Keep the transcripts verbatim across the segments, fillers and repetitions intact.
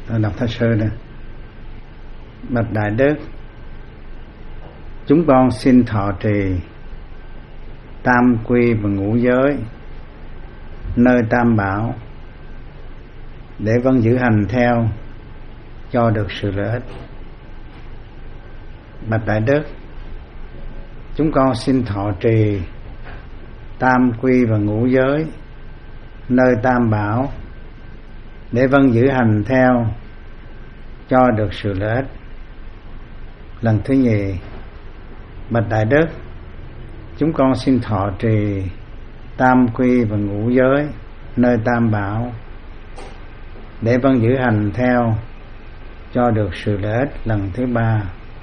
Tôi đọc thơ sơ đây. Bạch Đại Đức, chúng con xin thọ trì tam quy và ngũ giới nơi tam bảo để vẫn giữ hành theo cho được sự lợi ích. Bạch Đại Đức, chúng con xin thọ trì tam quy và ngũ giới nơi tam bảo để vâng giữ hành theo cho được sự lợi ích. Lần thứ nhì. Bạch Đại Đức, chúng con xin thọ trì tam quy và ngũ giới nơi tam bảo để vâng giữ hành theo cho được sự lợi ích. Lần thứ ba.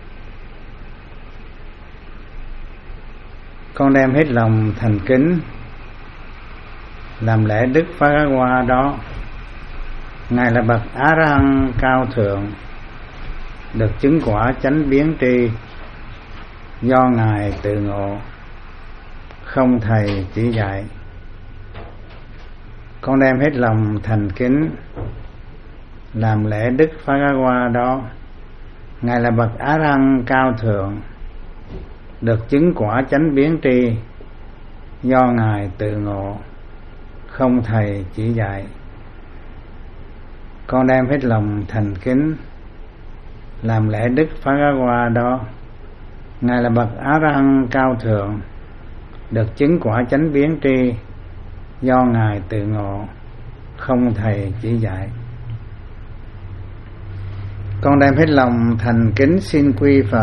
Con đem hết lòng thành kính làm lễ đức Phá Hoa đó. Ngài là bậc Á Ra Hăng cao thượng, được chứng quả chánh biến tri do Ngài tự ngộ, không thầy chỉ dạy. Con đem hết lòng thành kính làm lễ đức Phá Hoa đó. Ngài là bậc Á Ra Hăng cao thượng, được chứng quả chánh biến tri do Ngài tự ngộ, không thầy chỉ dạy. Con đem hết lòng thành kính làm lễ đức Phá Hoa đó. Ngài là bậc Á Ra Hăng cao thượng, được chứng quả chánh biến tri do Ngài tự ngộ, không thầy chỉ dạy. Con đem hết lòng thành kính xin quy Phật.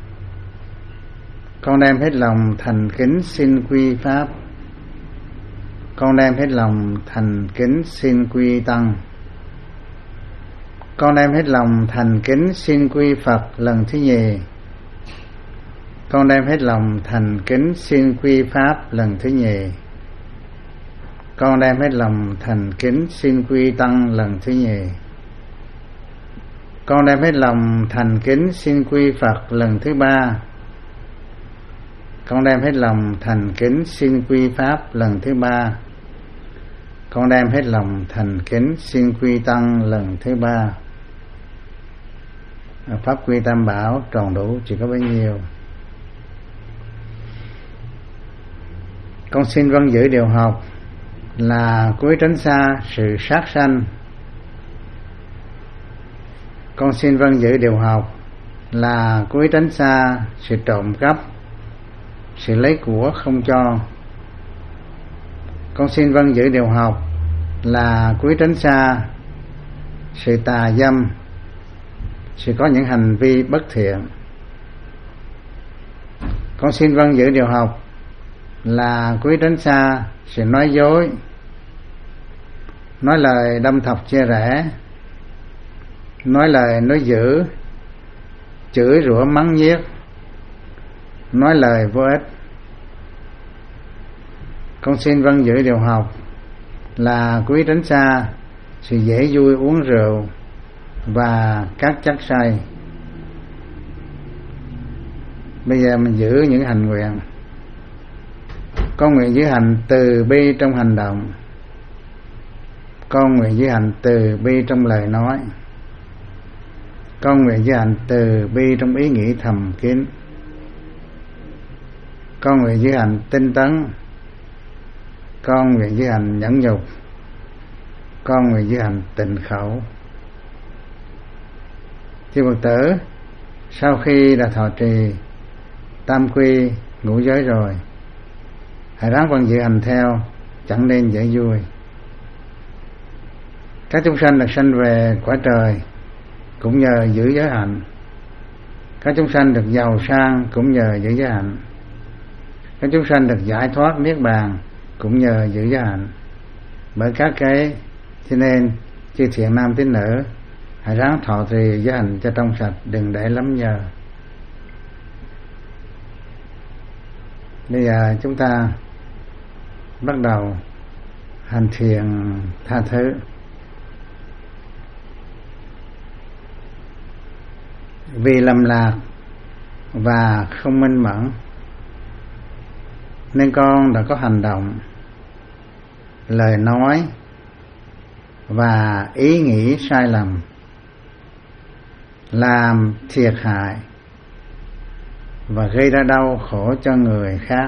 Con đem hết lòng thành kính xin quy Pháp. Con đem hết lòng thành kính xin quy Tăng. Con đem hết lòng thành kính xin quy Phật lần thứ nhì. Con đem hết lòng thành kính xin quy Pháp lần thứ nhì. Con đem hết lòng thành kính xin quy Tăng lần thứ nhì. Con đem hết lòng thành kính xin quy Phật lần thứ ba. Con đem hết lòng thành kính xin quy Pháp lần thứ ba. Con đem hết lòng thành kính xin quy Tăng lần thứ ba. Pháp quy tam bảo tròn đủ chỉ có bấy nhiêu. Con xin vâng giữ điều học là cúi tránh xa sự sát sanh. Con xin vâng giữ điều học là cúi tránh xa sự trộm cắp, sự lấy của không cho. Con xin vâng giữ điều học là cúi tránh xa sự tà dâm, sự có những hành vi bất thiện. Con xin vâng giữ điều học là cúi tránh xa sự nói dối, nói lời đâm thọc chia rẽ, nói lời nói dữ, chửi rủa mắng nhiếc, nói lời vô ích. Con xin vâng giữ điều học là cúi tránh xa sự dễ vui uống rượu và các chất say. Bây giờ mình giữ những hành nguyện. Con nguyện giữ hành từ bi trong hành động. Con nguyện giữ hành từ bi trong lời nói. Con nguyện giữ hành từ bi trong ý nghĩ thầm kín. Con nguyện giữ hành tinh tấn. Con nguyện giữ hành nhẫn nhục. Con nguyện giữ hành tịnh khẩu. Chư Phật tử, sau khi đã thọ trì tam quy ngũ giới rồi, hãy ráng vẫn giữ hành theo, chẳng nên dễ vui. Các chúng sanh được sanh về cõi trời cũng nhờ giữ giới hạnh. Các chúng sanh được giàu sang cũng nhờ giữ giới hạnh. Các chúng sanh được giải thoát niết bàn cũng nhờ giữ giới hạnh. Bởi các cái cho nên chư thiện nam tín nữ hãy ráng thọ trì giới hạnh cho trong sạch, đừng để lắm nhờ. Bây giờ chúng ta bắt đầu hành thiền tha thứ. Vì lầm lạc và không minh mẫn nên con đã có hành động, lời nói và ý nghĩ sai lầm. làm thiệt hại và gây ra đau khổ cho người khác,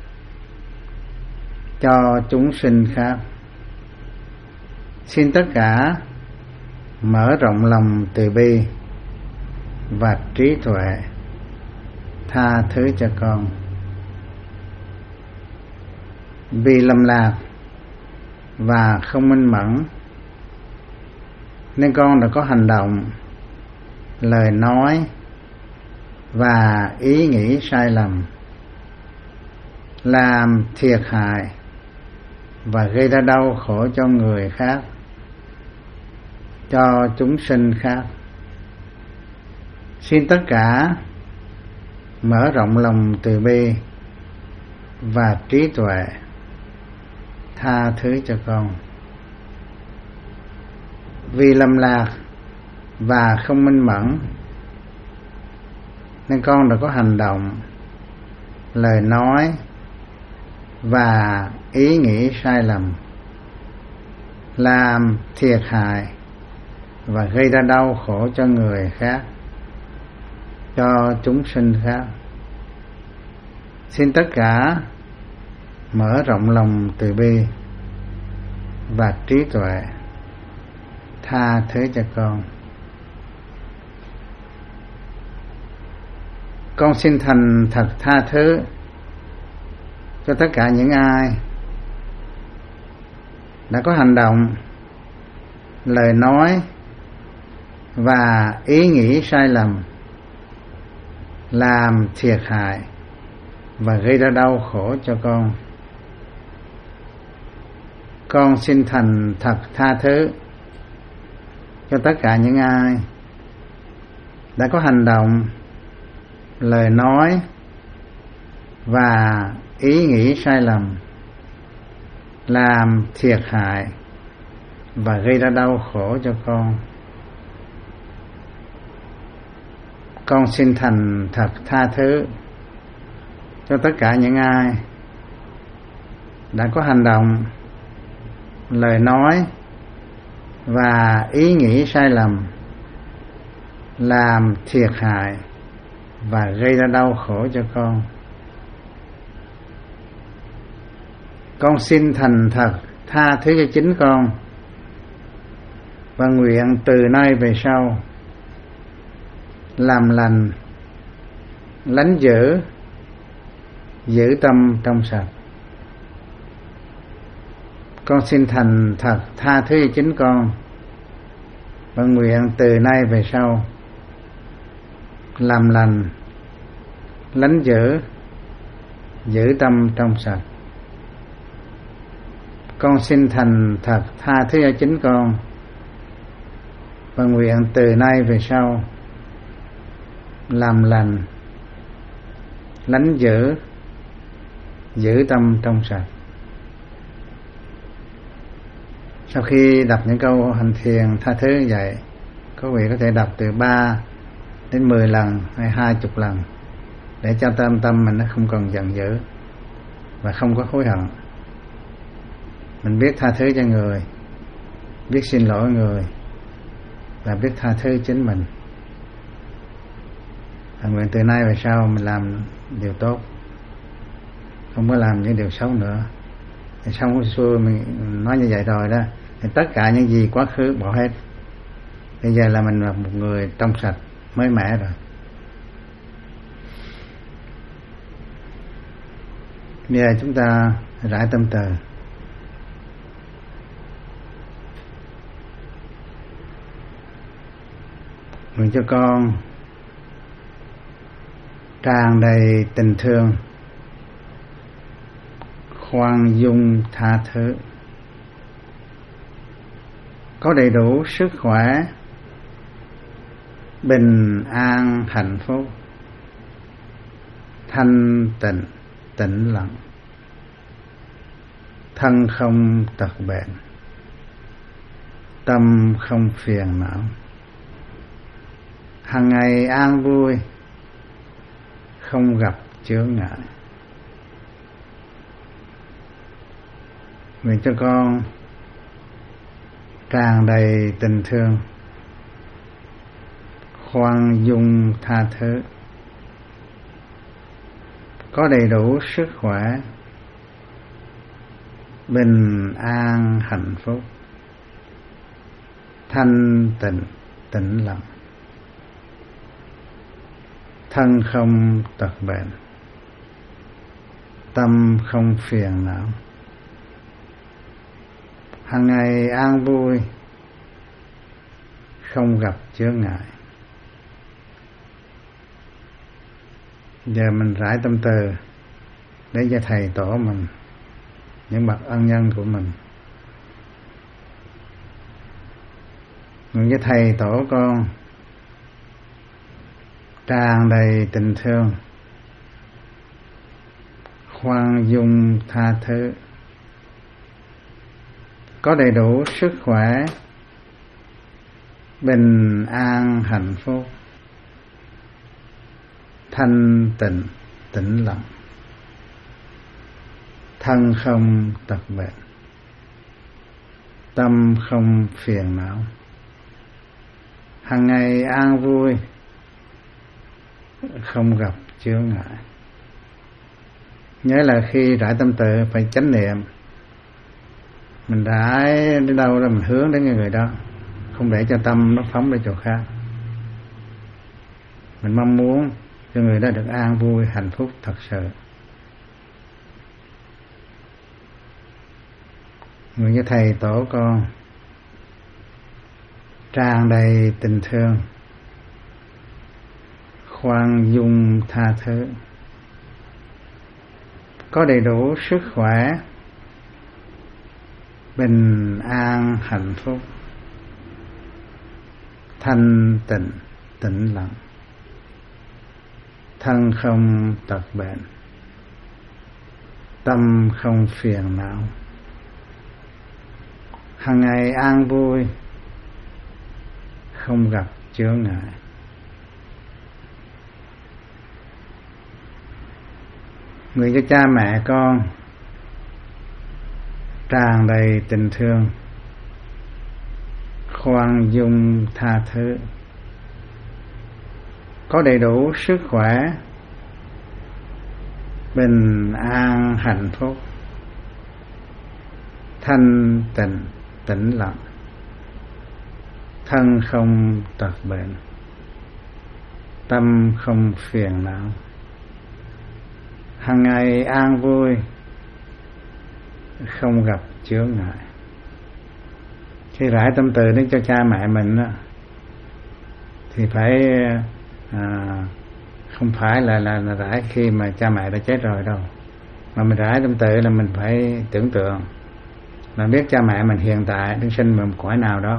cho chúng sinh khác. Xin tất cả mở rộng lòng từ bi và trí tuệ, tha thứ cho con. Vì lầm lạc và không minh mẫn nên con đã có hành động, lời nói và ý nghĩ sai lầm, làm thiệt hại và gây ra đau khổ cho người khác, cho chúng sinh khác. Xin tất cả mở rộng lòng từ bi và trí tuệ, tha thứ cho con. Vì lầm lạc và không minh mẫn nên con đã có hành động, lời nói và ý nghĩ sai lầm, làm thiệt hại và gây ra đau khổ cho người khác, cho chúng sinh khác. Xin tất cả mở rộng lòng từ bi và trí tuệ, tha thứ cho con. Con xin thành thật tha thứ cho tất cả những ai đã có hành động, lời nói và ý nghĩ sai lầm, làm thiệt hại và gây ra đau khổ cho con. Con xin thành thật tha thứ cho tất cả những ai đã có hành động, lời nói và ý nghĩ sai lầm, làm thiệt hại và gây ra đau khổ cho con. Con xin thành thật tha thứ cho tất cả những ai đã có hành động, lời nói và ý nghĩ sai lầm, làm thiệt hại và gây ra đau khổ cho con. Con xin thành thật tha thứ cho chính con và nguyện từ nay về sau làm lành, lánh dữ, giữ tâm trong sạch. Con xin thành thật tha thứ cho chính con và nguyện từ nay về sau làm lành, lánh dữ, giữ tâm trong sạch. Con xin thành thật tha thứ cho chính con và nguyện từ nay về sau làm lành, lánh dữ, giữ tâm trong sạch. Sau khi đọc những câu hành thiền tha thứ như vậy, quý vị có thể đọc từ ba đến mười lần hay hai chục lần để cho tâm tâm mình nó không còn giận dữ và không có hối hận. Mình biết tha thứ cho người, biết xin lỗi người và biết tha thứ chính mình. À, nguyện từ nay về sau mình làm điều tốt, không có làm những điều xấu nữa. Thì xong cái xưa mình nói như vậy rồi đó, thì tất cả những gì quá khứ bỏ hết. Bây giờ là mình là một người trong sạch, mới mẻ rồi. Bây giờ chúng ta rải tâm từ. Nguyện cho con tràn đầy tình thương, khoan dung tha thứ, có đầy đủ sức khỏe, bình an hạnh phúc, thanh tịnh tĩnh lặng, thân không tật bệnh, tâm không phiền não, hằng ngày an vui, không gặp chướng ngại. Nguyện cho con tràn đầy tình thương, khoan dung tha thứ, có đầy đủ sức khỏe, bình an hạnh phúc, thanh tịnh tĩnh lặng, thân không tật bệnh, tâm không phiền não, hàng ngày an vui, không gặp chướng ngại. Giờ mình rải tâm từ để cho thầy tổ mình, những bậc ân nhân của mình. Nguyện với thầy tổ con tràn đầy tình thương, khoan dung tha thứ, có đầy đủ sức khỏe, bình an hạnh phúc, thanh tịnh tĩnh lặng, thân không tật bệnh, tâm không phiền não, hàng ngày an vui, không gặp chướng ngại. Nhớ là khi rải tâm từ phải chánh niệm, mình rải đến đâu là mình hướng đến người đó, không để cho tâm nó phóng đi chỗ khác. Mình mong muốn cho người đó được an vui, hạnh phúc thật sự. Nguyện với thầy tổ con tràn đầy tình thương, khoan dung tha thứ, có đầy đủ sức khỏe, bình an hạnh phúc, thanh tịnh tĩnh lặng, thân không tật bệnh, tâm không phiền não, hàng ngày an vui, không gặp chướng ngại. Nguyện cho cha mẹ con tràn đầy tình thương, khoan dung tha thứ, có đầy đủ sức khỏe, bình an hạnh phúc, thanh tịnh tĩnh lặng, thân không tật bệnh, tâm không phiền não, hàng ngày an vui, không gặp chướng ngại. Khi rải tâm từ đến cho cha mẹ mình đó, thì phải à, không phải là, là là rải khi mà cha mẹ đã chết rồi đâu, mà mình rải tâm từ là mình phải tưởng tượng là biết cha mẹ mình hiện tại đang sinh vào một cõi nào đó,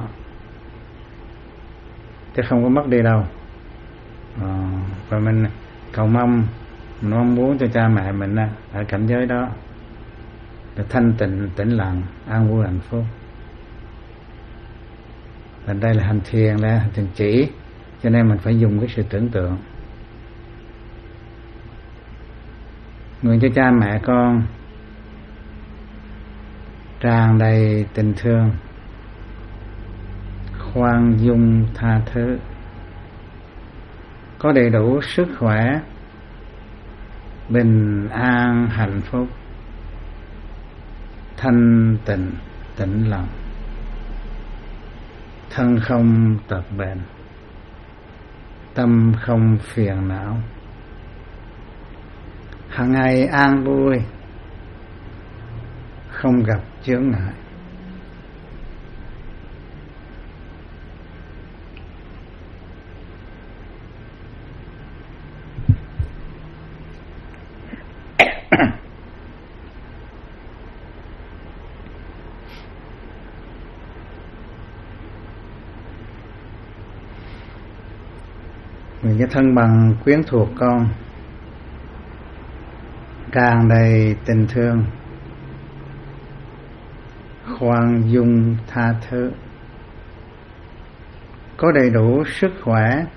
chứ không có mất đi đâu. À, và mình cầu mong, mình mong muốn cho cha mẹ mình ở cảnh giới đó được thanh tịnh tĩnh lặng, an vui hạnh phúc. Và đây là hành thiền, là hành thiền chỉ, cho nên mình phải dùng cái sự tưởng tượng. Nguyện cho cha mẹ con tràn đầy tình thương, khoan dung tha thứ, có đầy đủ sức khỏe, bình an hạnh phúc, thanh tịnh tĩnh lặng, thân không tật bệnh, tâm không phiền não, hàng ngày an vui, không gặp chướng ngại. Nguyện cho thân bằng quyến thuộc con tràn đầy tình thương, khoan dung tha thứ, có đầy đủ sức khỏe,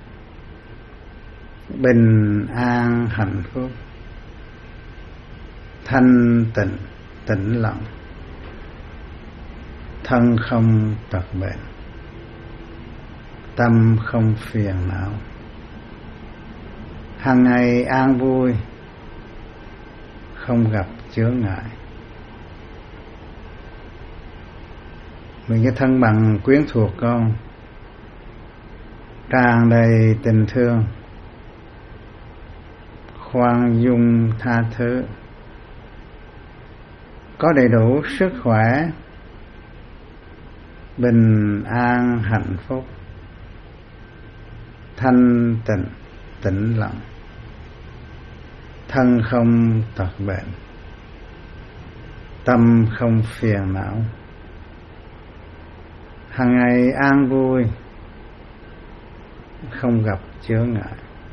bình an hạnh phúc, thanh tịnh tĩnh lặng, thân không tật bệnh, tâm không phiền não, hàng ngày an vui, không gặp chướng ngại. Mình cái thân bằng quyến thuộc con, tràn đầy tình thương, khoan dung tha thứ, có đầy đủ sức khỏe, bình an hạnh phúc, thanh tịnh tĩnh lặng, thân không tật bệnh, tâm không phiền não, hàng ngày an vui, không gặp chướng ngại.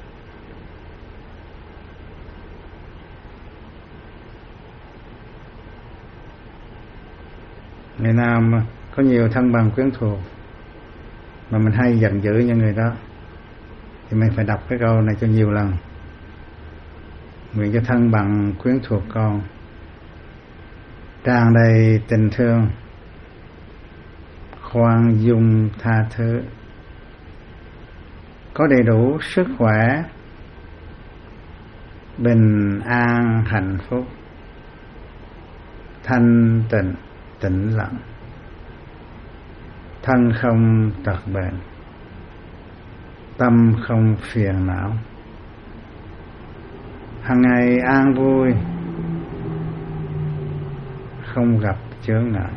Người nào mà có nhiều thân bằng quyến thuộc mà mình hay giận dữ những người đó thì mình phải đọc cái câu này cho nhiều lần. Nguyện cho thân bằng quyến thuộc con tràn đầy tình thương, khoan dung tha thứ, có đầy đủ sức khỏe, bình an hạnh phúc, thanh tịnh tĩnh lặng, thân không tật bệnh, tâm không phiền não, hàng ngày an vui, không gặp chướng ngại.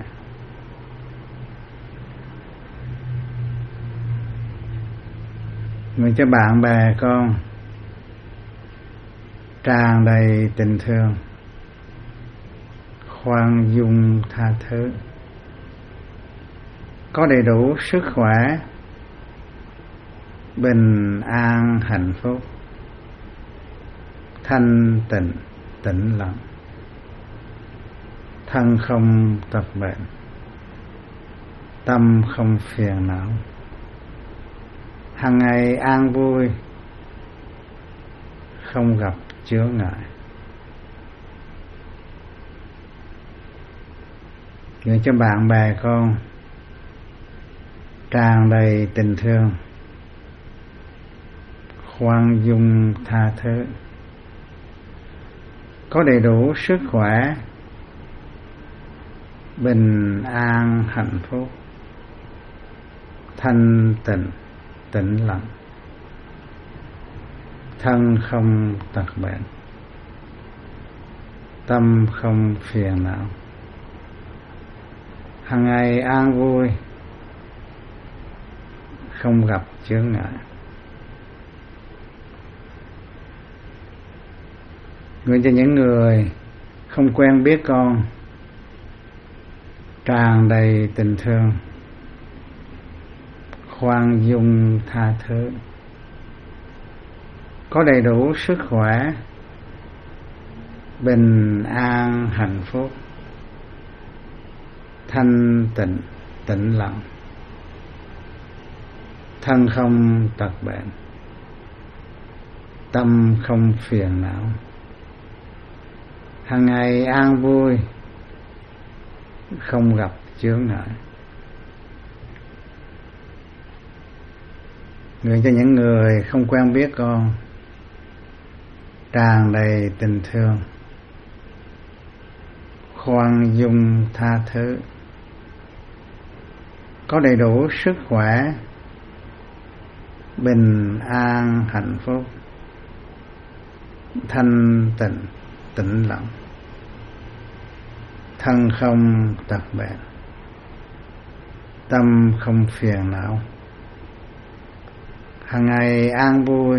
Nguyện cho bạn bè con tràn đầy tình thương, khoan dung tha thứ, có đầy đủ sức khỏe, bình an hạnh phúc, thanh tịnh tĩnh lặng, thân không tật bệnh, tâm không phiền não, hàng ngày an vui, không gặp chướng ngại. Nguyện cho bạn bè con tràn đầy tình thương, khoan dung tha thứ, có đầy đủ sức khỏe, bình an hạnh phúc, thanh tịnh tĩnh lặng, thân không tật bệnh, tâm không phiền não, hàng ngày an vui, không gặp chướng ngại. Nguyện cho những người không quen biết con tràn đầy tình thương, khoan dung tha thứ, có đầy đủ sức khỏe, bình an hạnh phúc, thanh tịnh tĩnh lặng, thân không tật bệnh, tâm không phiền não, hàng ngày an vui, không gặp chướng ngại. Nguyện cho những người không quen biết con tràn đầy tình thương, khoan dung tha thứ, có đầy đủ sức khỏe, bình an hạnh phúc, thanh tịnh tĩnh lặng, thân không tật bệnh, tâm không phiền não, hàng ngày an vui,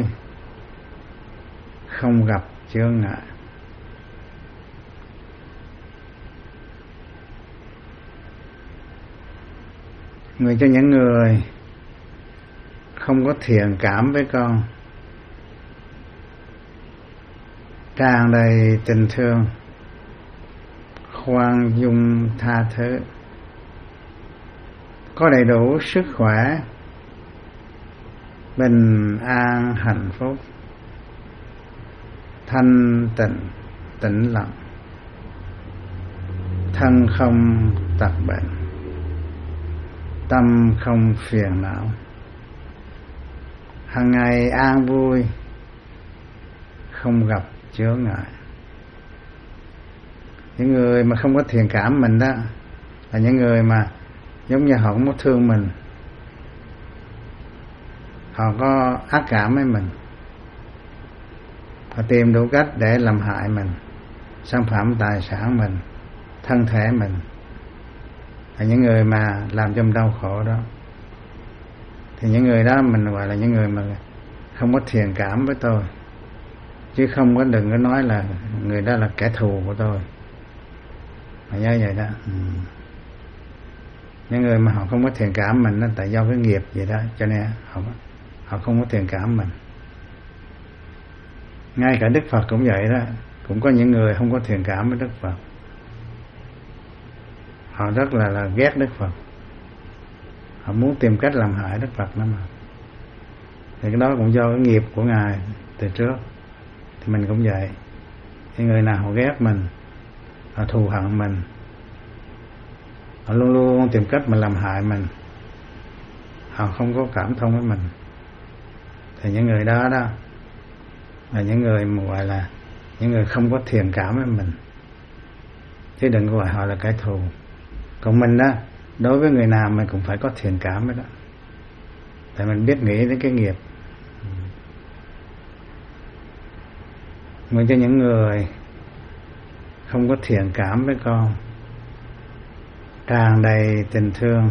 không gặp chướng ngại. Nguyện cho những người không có thiện cảm với con tràn đầy tình thương, khoan dung tha thứ, có đầy đủ sức khỏe, bình an hạnh phúc, thanh tịnh tĩnh lặng, thân không tật bệnh, tâm không phiền não, hàng ngày an vui, không gặp chướng ngại. Những người mà không có thiện cảm mình đó là những người mà giống như họ không có thương mình, họ có ác cảm với mình, họ tìm đủ cách để làm hại mình, xâm phạm tài sản mình, thân thể mình, là những người mà làm cho mình đau khổ đó. Thì những người đó mình gọi là những người mà không có thiện cảm với tôi, chứ không có, đừng có nói là người đó là kẻ thù của tôi, mà nhớ vậy đó. Ừ. Những người mà họ không có thiện cảm mình đó, tại do cái nghiệp vậy đó, cho nên họ họ không có thiện cảm mình. Ngay cả Đức Phật cũng vậy đó, cũng có những người không có thiện cảm với Đức Phật, họ rất là là ghét Đức Phật, họ muốn tìm cách làm hại Đức Phật đó mà. Thì cái đó cũng do cái nghiệp của Ngài từ trước. Thì mình cũng vậy, thì người nào họ ghét mình, họ thù hận mình, họ luôn luôn tìm cách mà làm hại mình, họ không có cảm thông với mình, thì những người đó đó là những người mà gọi là những người không có thiện cảm với mình, chứ đừng gọi họ là kẻ thù. Còn mình đó, đối với người nào mình cũng phải có thiện cảm với đó, tại mình biết nghĩ đến cái nghiệp. Nguyện cho những người không có thiện cảm với con tràn đầy tình thương,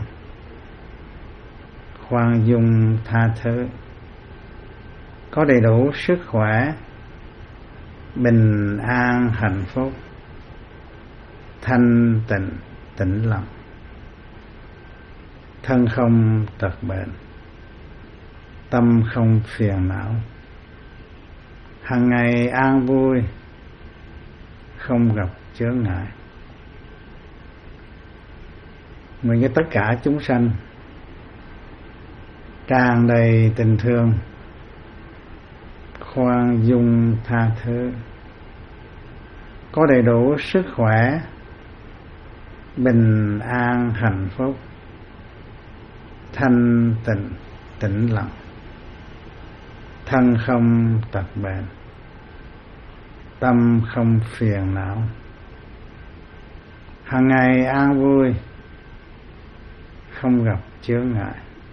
khoan dung tha thứ, có đầy đủ sức khỏe, bình an hạnh phúc, thanh tịnh tĩnh lặng, thân không tật bệnh, tâm không phiền não, hàng ngày an vui, không gặp chướng ngại. Nguyện cho tất cả chúng sanh tràn đầy tình thương, khoan dung tha thứ, có đầy đủ sức khỏe, bình an hạnh phúc, thanh tịnh tĩnh lặng, thân không tật bệnh, tâm không phiền não, hàng ngày an vui, không gặp chướng ngại.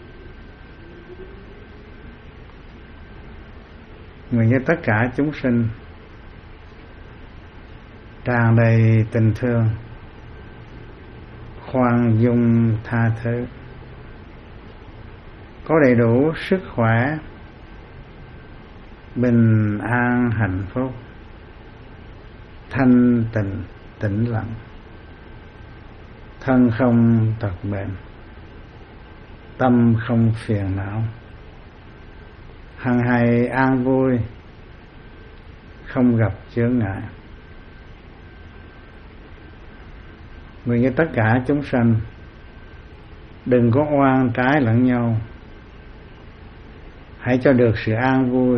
Nguyện cho tất cả chúng sinh tràn đầy tình thương, khoan dung tha thứ, có đầy đủ sức khỏe, bình an hạnh phúc, thanh tịnh tĩnh lặng, thân không tật bệnh, tâm không phiền não, hằng ngày an vui, không gặp chướng ngại. Nguyện cho tất cả chúng sanh đừng có oan trái lẫn nhau, hãy cho được sự an vui,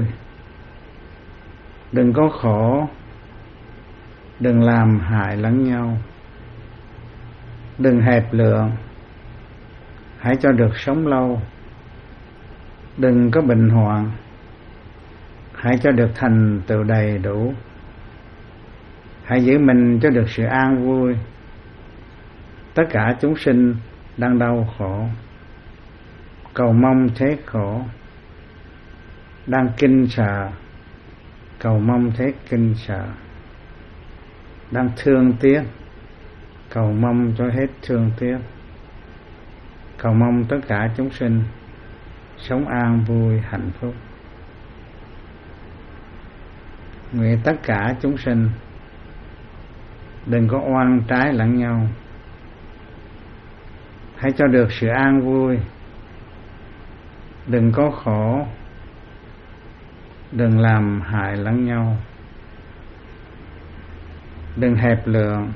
đừng có khổ, đừng làm hại lẫn nhau, đừng hẹp lượng, hãy cho được sống lâu, đừng có bệnh hoạn, hãy cho được thành tựu đầy đủ, hãy giữ mình cho được sự an vui. Tất cả chúng sinh đang đau khổ, cầu mong thế khổ, đang kinh sợ, cầu mong thế kinh sợ, đang thương tiếc, cầu mong cho hết thương tiếc, cầu mong tất cả chúng sinh sống an vui hạnh phúc. Nguyện tất cả chúng sinh đừng có oan trái lẫn nhau, hãy cho được sự an vui, đừng có khổ, đừng làm hại lẫn nhau, đừng hẹp lượng,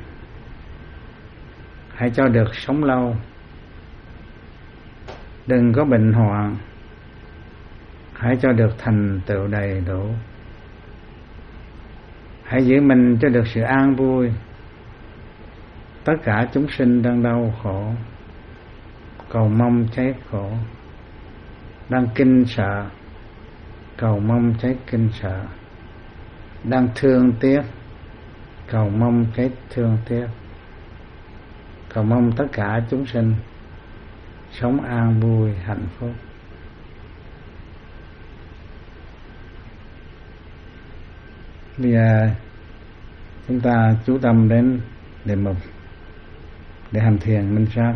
hãy cho được sống lâu, đừng có bệnh hoạn, hãy cho được thành tựu đầy đủ, hãy giữ mình cho được sự an vui. Tất cả chúng sinh đang đau khổ, cầu mong chết khổ, đang kinh sợ, cầu mong chết kinh sợ. Đang thương tiếc, cầu mong chết thương tiếc. Cầu mong tất cả chúng sinh sống an vui hạnh phúc. Bây giờ chúng ta chú tâm đến đề mục để hành thiền minh sát.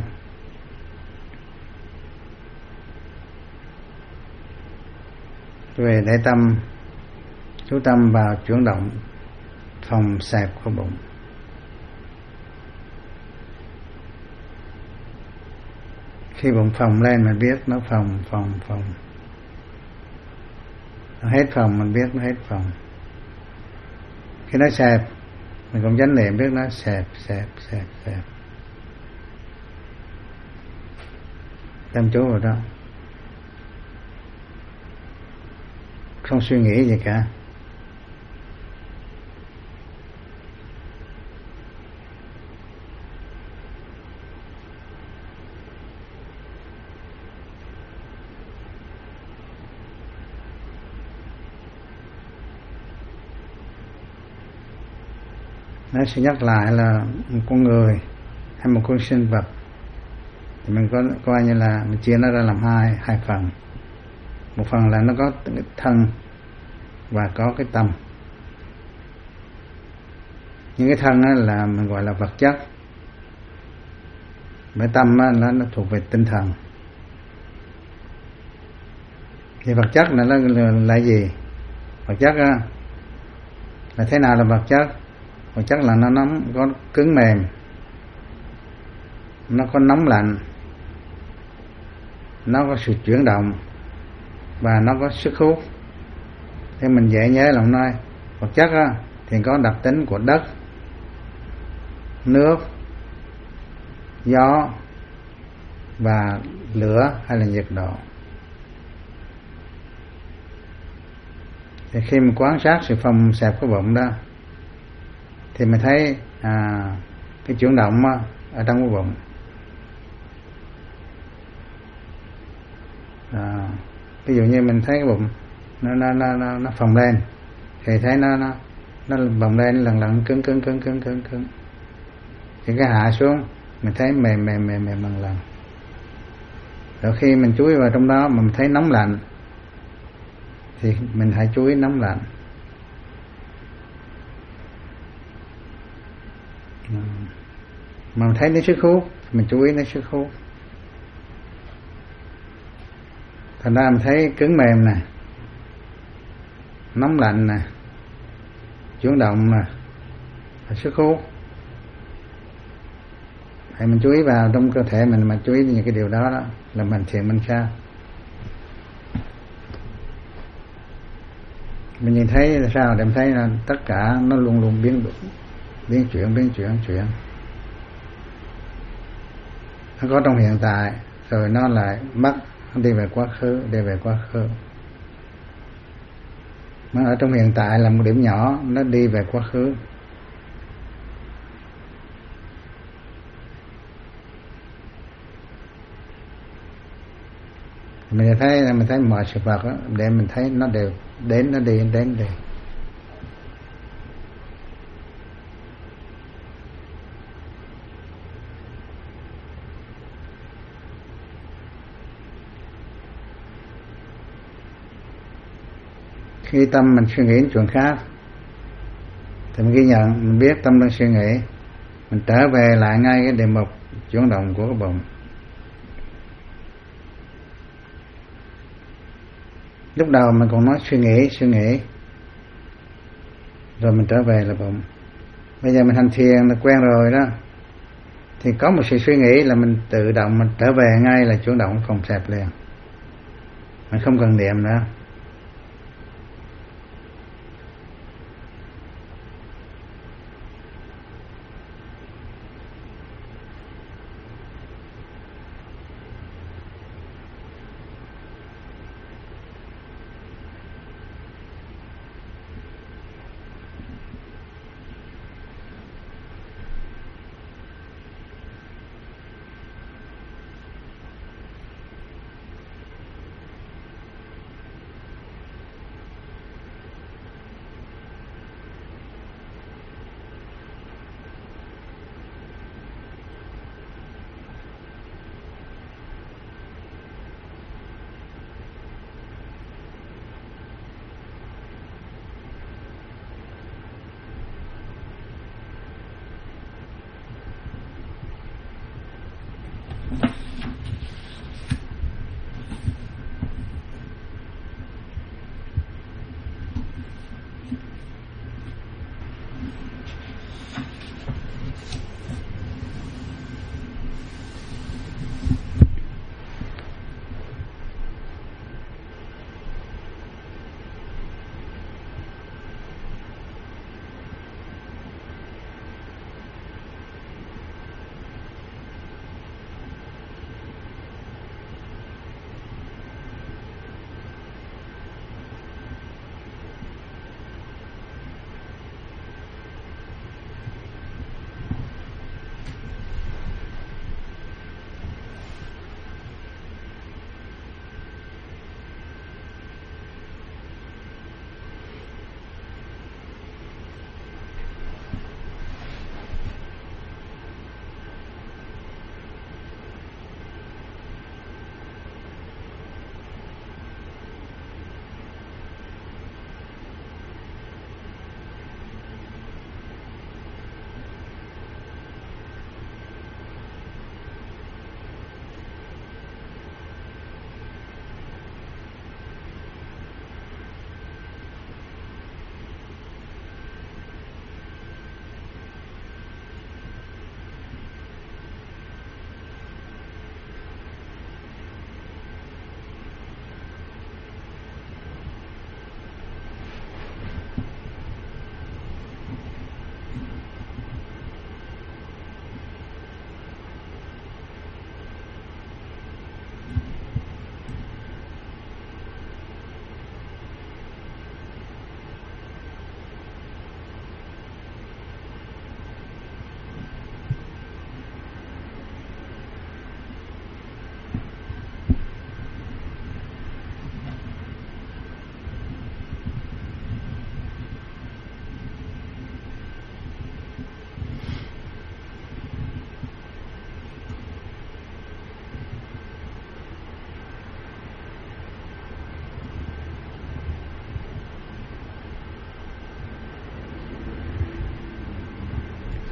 Về để tâm chú tâm vào chuyển động phòng xẹp của bụng. Khi bụng phồng lên mình biết nó phồng phồng phồng, nó hết phồng mình biết nó hết phồng. Khi nó xẹp mình cũng chánh niệm biết nó xẹp xẹp xẹp xẹp. Tâm chú vào đó, không suy nghĩ gì cả. Nó sẽ nhắc lại là một con người hay một con sinh vật thì mình có coi như là mình chia nó ra làm hai hai phần. Một phần là nó có cái thân và có cái tâm. Những cái thân đó là mình gọi là vật chất, cái tâm đó là nó thuộc về tinh thần. Thì vật chất là nó là, là gì? Vật chất đó, là thế nào là vật chất? Vật chất là nó nóng, có cứng mềm, nó có nóng lạnh, nó có sự chuyển động và nó có sức hút. Thế mình dễ nhớ lòng nói vật chất á, thì có đặc tính của đất, nước, gió và lửa hay là nhiệt độ. Thì khi mình quan sát sự phồng xẹp của bụng đó thì mình thấy à, cái chuyển động á, ở trong cái bụng. À, ví dụ như mình thấy cái bụng nó nó nó nó, nó phồng lên thì thấy nó nó nó phồng lên lần lần cứng cứng cứng cứng cứng cứng. Thì cái hạ xuống mình thấy mềm mềm mềm mềm lần lần. Rồi khi mình chú ý vào trong đó mà mình thấy nóng lạnh thì mình hãy chú ý nóng lạnh. Mà mình thấy nó sức hút mình chú ý nó sức hút. Thành ra mình thấy cứng mềm nè, nóng lạnh nè, chuyển động nè, và sức hút. Hãy mình chú ý vào trong cơ thể mình mà chú ý những cái điều đó đó là mình thiền minh sát. Mình nhìn thấy là sao? Để mình thấy là tất cả nó luôn luôn biến đổi, biến chuyển biến chuyển chuyển. Nó có trong hiện tại rồi nó lại mất, nó đi về quá khứ, đi về quá khứ. Nó ở trong hiện tại là một điểm nhỏ, nó đi về quá khứ. Mình thấy mình thấy mọi sự vật đó, để mình thấy nó đều đến, nó đi, đến đi. Khi tâm mình suy nghĩ chuyện khác thì mình ghi nhận, mình biết tâm đang suy nghĩ, mình trở về lại ngay cái đề mục chuyển động của cái bụng. Lúc đầu mình còn nói suy nghĩ, suy nghĩ rồi mình trở về là bụng. Bây giờ mình hành thiền là quen rồi đó, thì có một sự suy nghĩ là mình tự động mình trở về ngay là chuyển động phòng xẹp liền, mình không cần niệm nữa.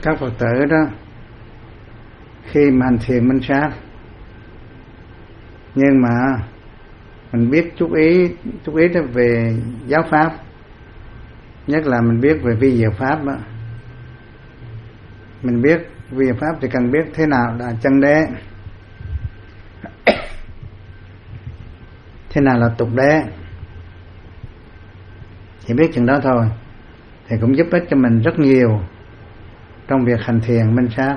các Phật tử đó khi mà hành thiền minh sát, nhưng mà mình biết chú ý chú ý đó về giáo pháp, nhất là mình biết về vi diệu pháp đó. Mình biết vi diệu pháp thì cần biết thế nào là chân đế, thế nào là tục đế. Chỉ biết chừng đó thôi thì cũng giúp ích cho mình rất nhiều trong việc hành thiền minh sát.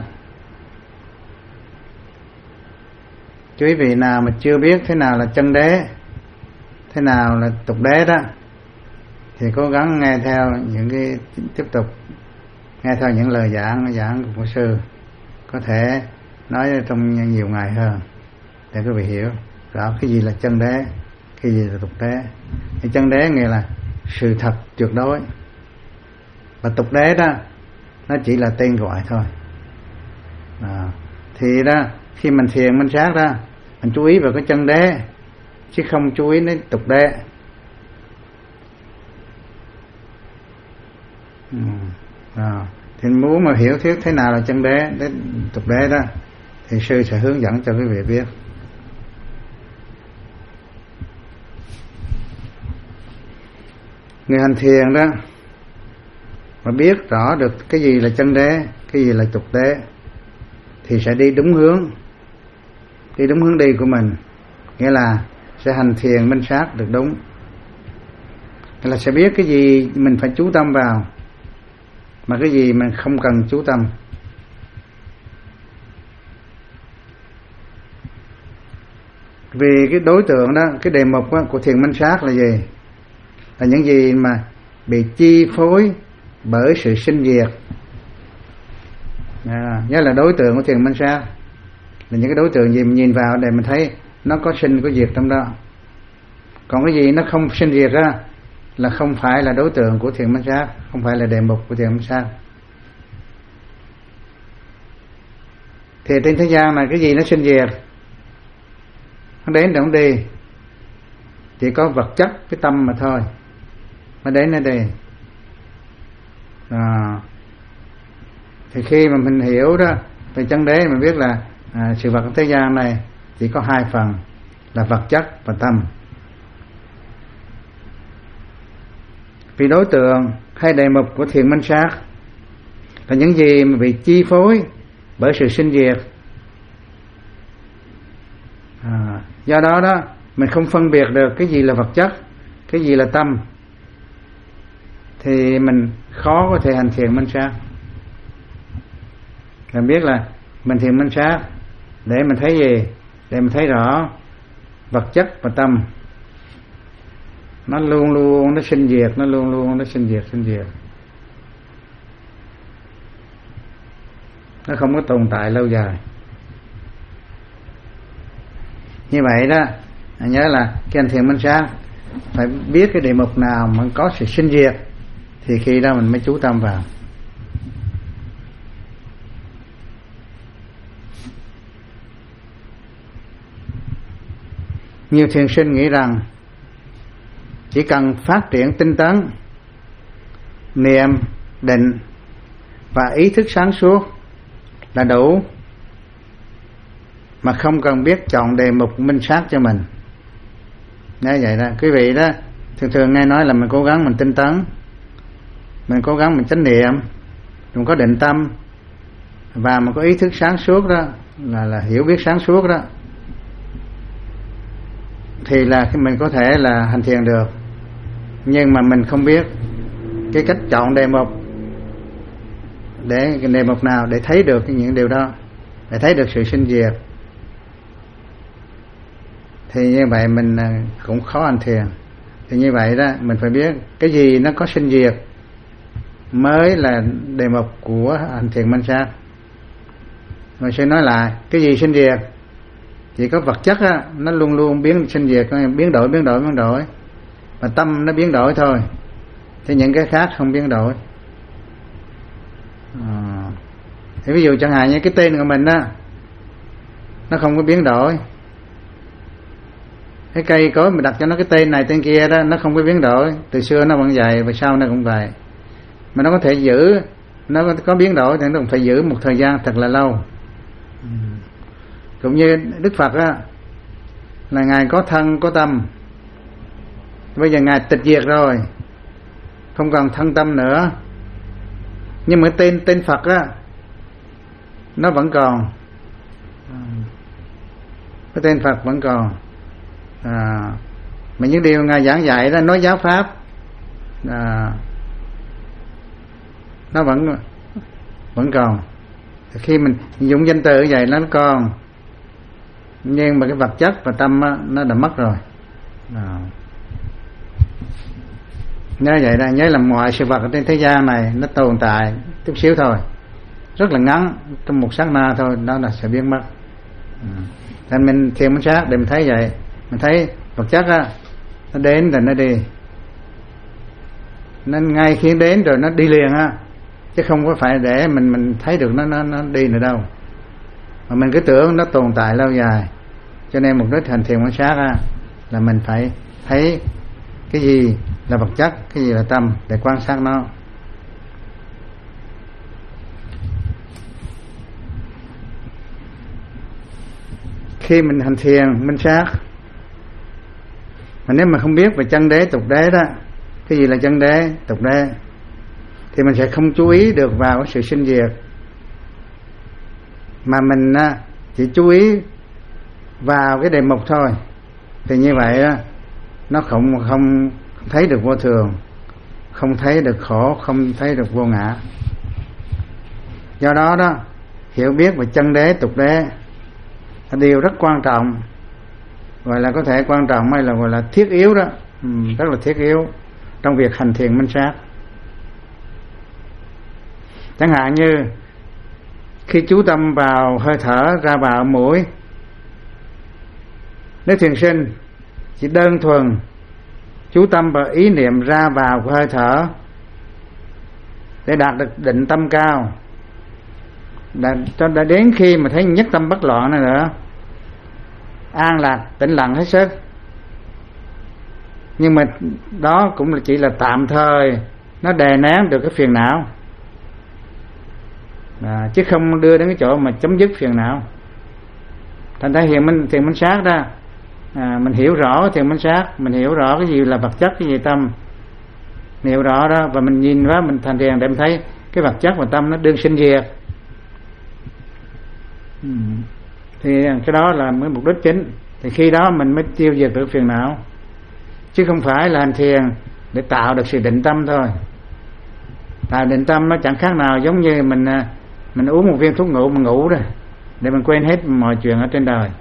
Quý vị nào mà chưa biết thế nào là chân đế, thế nào là tục đế đó, thì cố gắng nghe theo những cái tiếp tục nghe theo những lời giảng giảng của Phật sư, có thể nói trong nhiều ngày hơn để quý vị hiểu rõ cái gì là chân đế, cái gì là tục đế. Thì chân đế nghĩa là sự thật tuyệt đối, và tục đế đó nó chỉ là tên gọi thôi. À, thì đó khi mình thiền minh sát đó, mình chú ý vào cái chân đế chứ không chú ý đến tục đế. Ừ. À, thì muốn mà hiểu thiết thế nào là chân đế, đến tục đế đó, thì sư sẽ hướng dẫn cho quý vị biết. Người hành thiền đó mà biết rõ được cái gì là chân đế, cái gì là tục đế, thì sẽ đi đúng hướng, đi đúng hướng đi của mình, nghĩa là sẽ hành thiền minh sát được đúng, nghĩa là sẽ biết cái gì mình phải chú tâm vào, mà cái gì mình không cần chú tâm. Vì cái đối tượng đó, cái đề mục đó, của thiền minh sát là gì? Là những gì mà bị chi phối bởi sự sinh diệt. À, nhớ là đối tượng của thiền minh sát là những cái đối tượng gì mình nhìn vào để mình thấy nó có sinh có diệt trong đó. Còn cái gì nó không sinh diệt á là không phải là đối tượng của thiền minh sát, không phải là đề mục của thiền minh sát. Thì trên thế gian này cái gì nó sinh diệt, nó đến để không đi, chỉ có vật chất cái tâm mà thôi, nó đến nó đi. À, thì khi mà mình hiểu đó về chân đế, mình biết là à, sự vật của thế gian này chỉ có hai phần là vật chất và tâm. Vì đối tượng hay đề mục của thiền minh sát là những gì mà bị chi phối bởi sự sinh diệt. À, do đó đó mình không phân biệt được cái gì là vật chất, cái gì là tâm, thì mình khó có thể hành thiền minh sát. Mình biết là mình thiền minh sát để mình thấy gì? Để mình thấy rõ vật chất và tâm nó luôn luôn nó sinh diệt, nó luôn luôn nó sinh diệt sinh diệt, nó không có tồn tại lâu dài. Như vậy đó, nhớ là cái hành thiền minh sát phải biết cái đề mục nào mà có sự sinh diệt thì khi đó mình mới chú tâm vào. Nhiều thiền sinh nghĩ rằng chỉ cần phát triển tinh tấn, niệm, định và ý thức sáng suốt là đủ, mà không cần biết chọn đề mục minh sát cho mình. Nói vậy đó, quý vị đó thường thường nghe nói là mình cố gắng mình tinh tấn, mình cố gắng mình chánh niệm, mình có định tâm và mình có ý thức sáng suốt đó, là là hiểu biết sáng suốt đó, thì là mình có thể là hành thiền được. Nhưng mà mình không biết cái cách chọn đề mục, để cái đề mục nào để thấy được những điều đó, để thấy được sự sinh diệt, thì như vậy mình cũng khó hành thiền. Thì như vậy đó mình phải biết cái gì nó có sinh diệt mới là đề mục của hành thiền minh sát. Rồi sẽ nói lại cái gì sinh diệt, chỉ có vật chất á, nó luôn luôn biến sinh diệt, biến đổi biến đổi biến đổi, mà tâm nó biến đổi thôi, thì những cái khác không biến đổi. À, thì ví dụ chẳng hạn như cái tên của mình á, nó không có biến đổi. Cái cây cối mình đặt cho nó cái tên này tên kia đó, nó không có biến đổi, từ xưa nó vẫn vậy và sau nó cũng vậy. Mà nó có thể giữ nó có biến đổi thì nó cũng phải giữ một thời gian thật là lâu. Cũng như Đức Phật á, là Ngài có thân có tâm, bây giờ Ngài tịch diệt rồi, không còn thân tâm nữa, nhưng mà tên tên Phật á nó vẫn còn, cái tên Phật vẫn còn. À, mà những điều Ngài giảng dạy đó, nói giáo pháp, à, nó vẫn vẫn còn. Khi mình dùng danh từ như vậy nó còn, nhưng mà cái vật chất và tâm á, nó đã mất rồi. À, nhớ vậy đó, nhớ là mọi sự vật ở trên thế gian này nó tồn tại chút xíu thôi, rất là ngắn, trong một sát na thôi nó là sẽ biến mất. À, thành mình thiền minh sát để mình thấy vậy, mình thấy vật chất á, nó đến rồi nó đi, nên ngay khi đến rồi nó đi liền á, chứ không có phải để mình mình thấy được nó nó nó đi nữa đâu, mà mình cứ tưởng nó tồn tại lâu dài. Cho nên mục đích hành thiền quan sát á, là mình phải thấy cái gì là vật chất, cái gì là tâm, để quan sát nó. Khi mình hành thiền minh sát, mà nếu mà không biết về chân đế tục đế đó, cái gì là chân đế tục đế, thì mình sẽ không chú ý được vào cái sự sinh diệt, mà mình chỉ chú ý vào cái đề mục thôi. Thì như vậy đó, nó không không thấy được vô thường, không thấy được khổ, không thấy được vô ngã. Do đó đó, hiểu biết về chân đế tục đế là điều rất quan trọng, gọi là có thể quan trọng hay là gọi là thiết yếu đó, ừ, rất là thiết yếu trong việc hành thiền minh sát. Chẳng hạn như khi chú tâm vào hơi thở ra vào mũi, nếu thiền sinh chỉ đơn thuần chú tâm vào ý niệm ra vào của hơi thở để đạt được định tâm cao, đã, cho đã đến khi mà thấy nhất tâm bất loạn này nữa, an lạc tĩnh lặng hết sức, nhưng mà đó cũng là chỉ là tạm thời, nó đè nén được cái phiền não, à, chứ không đưa đến cái chỗ mà chấm dứt phiền não. Thành ra hiện minh thiền minh sát đó, à, mình hiểu rõ thiền minh sát, mình hiểu rõ cái gì là vật chất, cái gì tâm, mình hiểu rõ đó, và mình nhìn vào mình thành thiền để mình thấy cái vật chất và tâm nó đương sinh diệt. Ừ. Thì cái đó là cái mục đích chính, thì khi đó mình mới tiêu diệt được phiền não, chứ không phải là hành thiền để tạo được sự định tâm thôi. Tạo định tâm nó chẳng khác nào giống như mình mình uống một viên thuốc ngủ mà ngủ rồi, để mình quên hết mọi chuyện ở trên đời.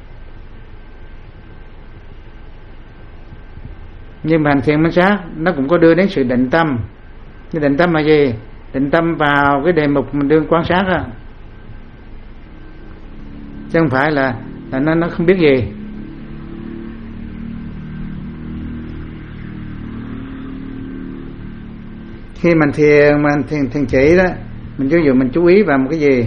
Nhưng mà hành thiền minh sát nó cũng có đưa đến sự định tâm. Cái định tâm là gì? Định tâm vào cái đề mục mình đương quan sát á, chứ không phải là, là nó nó không biết gì. Khi mình thiền mình thiền thiền chỉ đó, mình ví dụ mình chú ý vào một cái gì,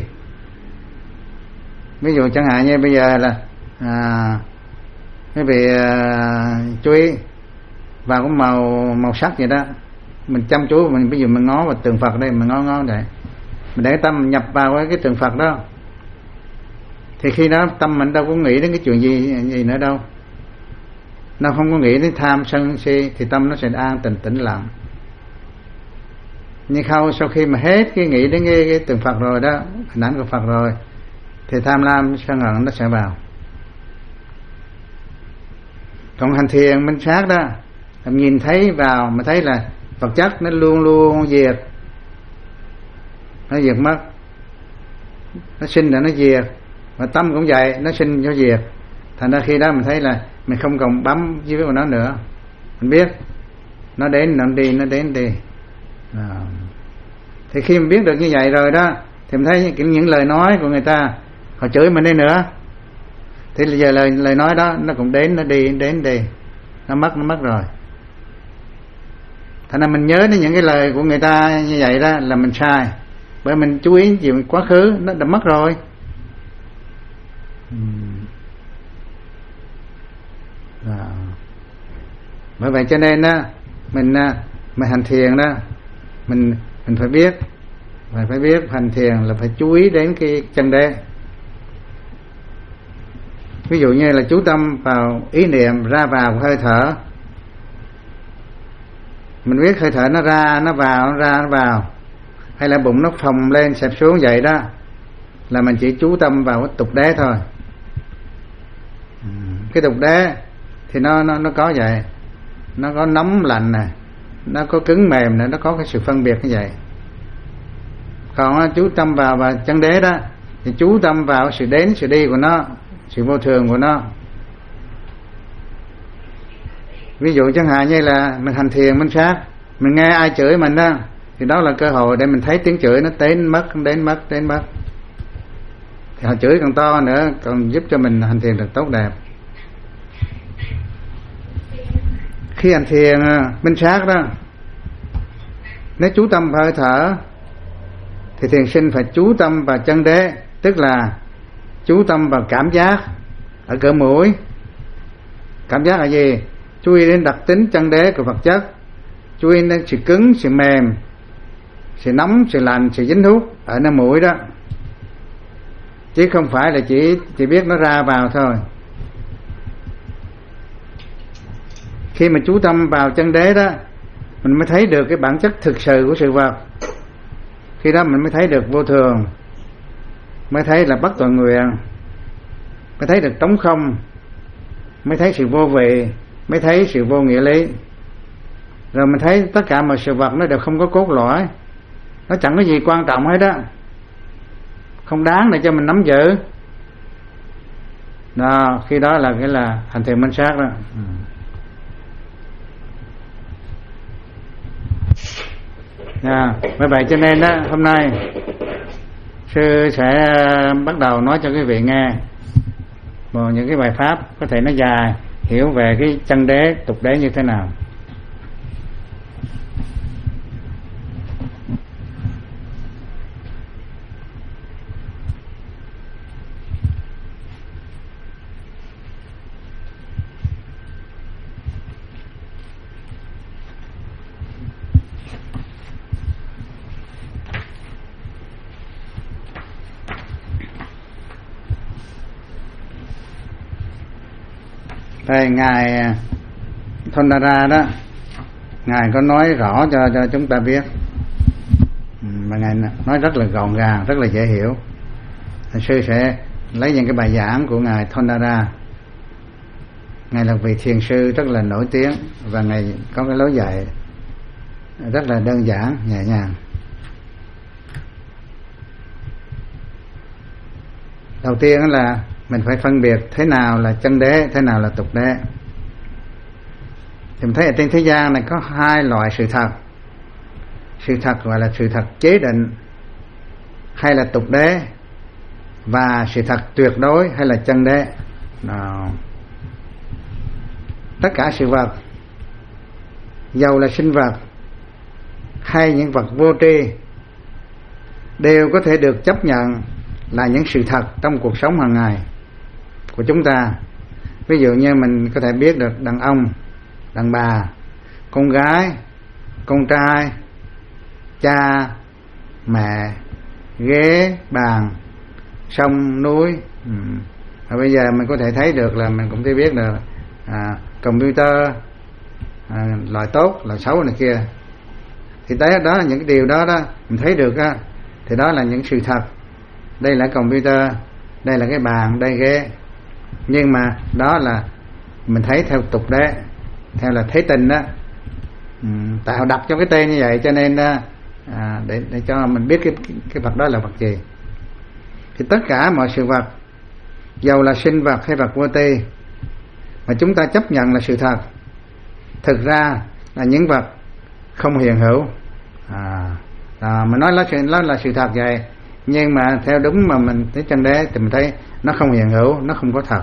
ví dụ chẳng hạn như bây giờ là à, quý vị à, chú ý vào cái màu màu sắc vậy đó, mình chăm chú, mình ví dụ mình ngó vào tượng Phật đây, mình ngó ngó đây, mình để tâm mình nhập vào cái, cái tượng Phật đó, thì khi đó tâm mình đâu có nghĩ đến cái chuyện gì gì nữa đâu, nó không có nghĩ đến tham sân si, thì tâm nó sẽ an tĩnh tĩnh lặng. Nhưng không, sau khi mà hết cái nghĩ đến cái, cái tượng Phật rồi đó, hình ảnh của Phật rồi, thì tham lam sân hận nó sẽ vào. Còn hành thiền minh sát đó, mình nhìn thấy vào, mà thấy là vật chất nó luôn luôn diệt, nó diệt mất, nó sinh rồi nó diệt, và tâm cũng vậy, nó sinh cho diệt. Thành ra khi đó mình thấy là mình không còn bám với vào nó nữa, mình biết nó đến nó đi, nó đến đi. À, thì khi mình biết được như vậy rồi đó, thì mình thấy những, những lời nói của người ta họ chửi mình đi nữa, thì giờ lời lời nói đó nó cũng đến, nó đi, đến đi, nó mất, nó mất rồi. Thành ra mình nhớ đến những cái lời của người ta như vậy đó là mình sai, bởi mình chú ý chuyện quá khứ nó đã mất rồi. À, bởi vậy cho nên đó mình mình hành thiền đó, mình mình phải biết Và phải biết hành thiền là phải chú ý đến cái chân đế. Ví dụ như là chú tâm vào ý niệm ra vào của hơi thở. Mình biết hơi thở nó ra, nó vào, nó ra, nó vào. Hay là bụng nó phồng lên, xẹp xuống vậy đó, là mình chỉ chú tâm vào cái tục đế thôi. Cái tục đế thì nó, nó, nó có vậy. Nó có nóng lạnh nè, nó có cứng mềm nè, nó có cái sự phân biệt như vậy. Còn chú tâm vào và chân đế đó thì chú tâm vào sự đến sự đi của nó, sự vô thường của nó. Ví dụ chẳng hạn như là mình hành thiền minh sát, mình nghe ai chửi mình đó, thì đó là cơ hội để mình thấy tiếng chửi nó đến mất, đến mất, đến mất. Thì họ chửi càng to nữa, còn giúp cho mình hành thiền được tốt đẹp. Khi hành thiền minh sát đó, nếu chú tâm vào hơi thở thì thiền sinh phải chú tâm vào chân đế, tức là chú tâm vào cảm giác ở cỡ mũi. Cảm giác là gì? Chú ý đến đặc tính chân đế của vật chất, chú ý đến sự cứng, sự mềm, sự nóng, sự lạnh, sự dính hút ở nơi mũi đó, chứ không phải là chỉ chỉ biết nó ra vào thôi. Khi mà chú tâm vào chân đế đó, mình mới thấy được cái bản chất thực sự của sự vật. Khi đó mình mới thấy được vô thường, mới thấy là bất toàn nguyện, mới thấy được trống không, mới thấy sự vô vị, mới thấy sự vô nghĩa lý. Rồi mình thấy tất cả mọi sự vật nó đều không có cốt lõi, nó chẳng có gì quan trọng hết đó, không đáng để cho mình nắm giữ. Đó, khi đó là cái là hành thiền minh sát đó. Ừ. À, bởi vậy cho nên đó, hôm nay sư sẽ bắt đầu nói cho quý vị nghe một những cái bài pháp có thể nó dài, hiểu về cái chân đế, tục đế như thế nào. Đây, ngài Thondara đó, ngài có nói rõ cho cho chúng ta biết, mà ngài nói rất là gọn gàng, rất là dễ hiểu. Thầy sư sẽ lấy những cái bài giảng của ngài Thondara. Ngài là vị thiền sư rất là nổi tiếng và ngài có cái lối dạy rất là đơn giản, nhẹ nhàng. Đầu tiên là mình phải phân biệt thế nào là chân đế, thế nào là tục đế. Thì mình thấy ở trên thế gian này có hai loại sự thật. Sự thật gọi là sự thật chế định hay là tục đế, và sự thật tuyệt đối hay là chân đế. Đó. Tất cả sự vật, dầu là sinh vật hay những vật vô tri, đều có thể được chấp nhận là những sự thật trong cuộc sống hàng ngày của chúng ta. Ví dụ như mình có thể biết được đàn ông, đàn bà, con gái, con trai, cha, mẹ, ghế, bàn, sông, núi. ừ. Và bây giờ mình có thể thấy được là mình cũng thể biết được à, computer, à, loại tốt, loại xấu này kia. Thì đấy, đó là những cái điều đó đó mình thấy được á, thì đó là những sự thật. Đây là computer, đây là cái bàn, đây ghế. Nhưng mà đó là mình thấy theo tục đế, theo là thế tình đó. ừ, Tạo đặt cho cái tên như vậy, cho nên à, để, để cho mình biết cái, cái vật đó là vật gì. Thì tất cả mọi sự vật, dầu là sinh vật hay vật vô tri, mà chúng ta chấp nhận là sự thật, thực ra là những vật không hiện hữu. à, à, Mình nói nó là sự thật vậy, nhưng mà theo đúng mà mình thấy chân đế thì mình thấy nó không hiện hữu, nó không có thật.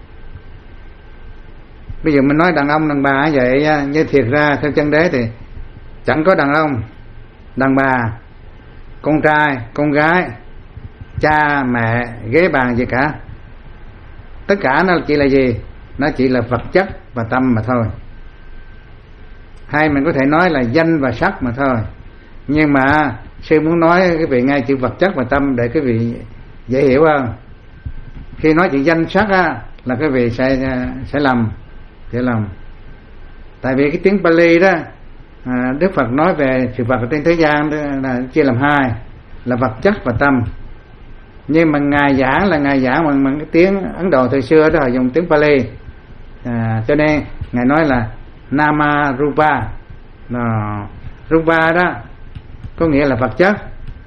Ví dụ mình nói đàn ông đàn bà vậy, như thiệt ra theo chân đế thì chẳng có đàn ông, đàn bà, con trai, con gái, cha, mẹ, ghế bàn gì cả. Tất cả nó chỉ là gì? Nó chỉ là vật chất và tâm mà thôi. Hay mình có thể nói là danh và sắc mà thôi. Nhưng mà sư muốn nói cái vị ngay chữ vật chất và tâm để cái vị dễ hiểu hơn. Khi nói chuyện danh sắc á là cái vị sẽ sẽ lầm, sẽ lầm. Tại vì cái tiếng Pali đó, à, Đức Phật nói về sự vật ở trên thế gian đó là chia làm hai, là vật chất và tâm. Nhưng mà ngài giảng là ngài giảng bằng, bằng cái tiếng Ấn Độ thời xưa đó, dùng tiếng Pali, à, cho nên ngài nói là Nama Rupa. Nó, Rupa đó có nghĩa là vật chất,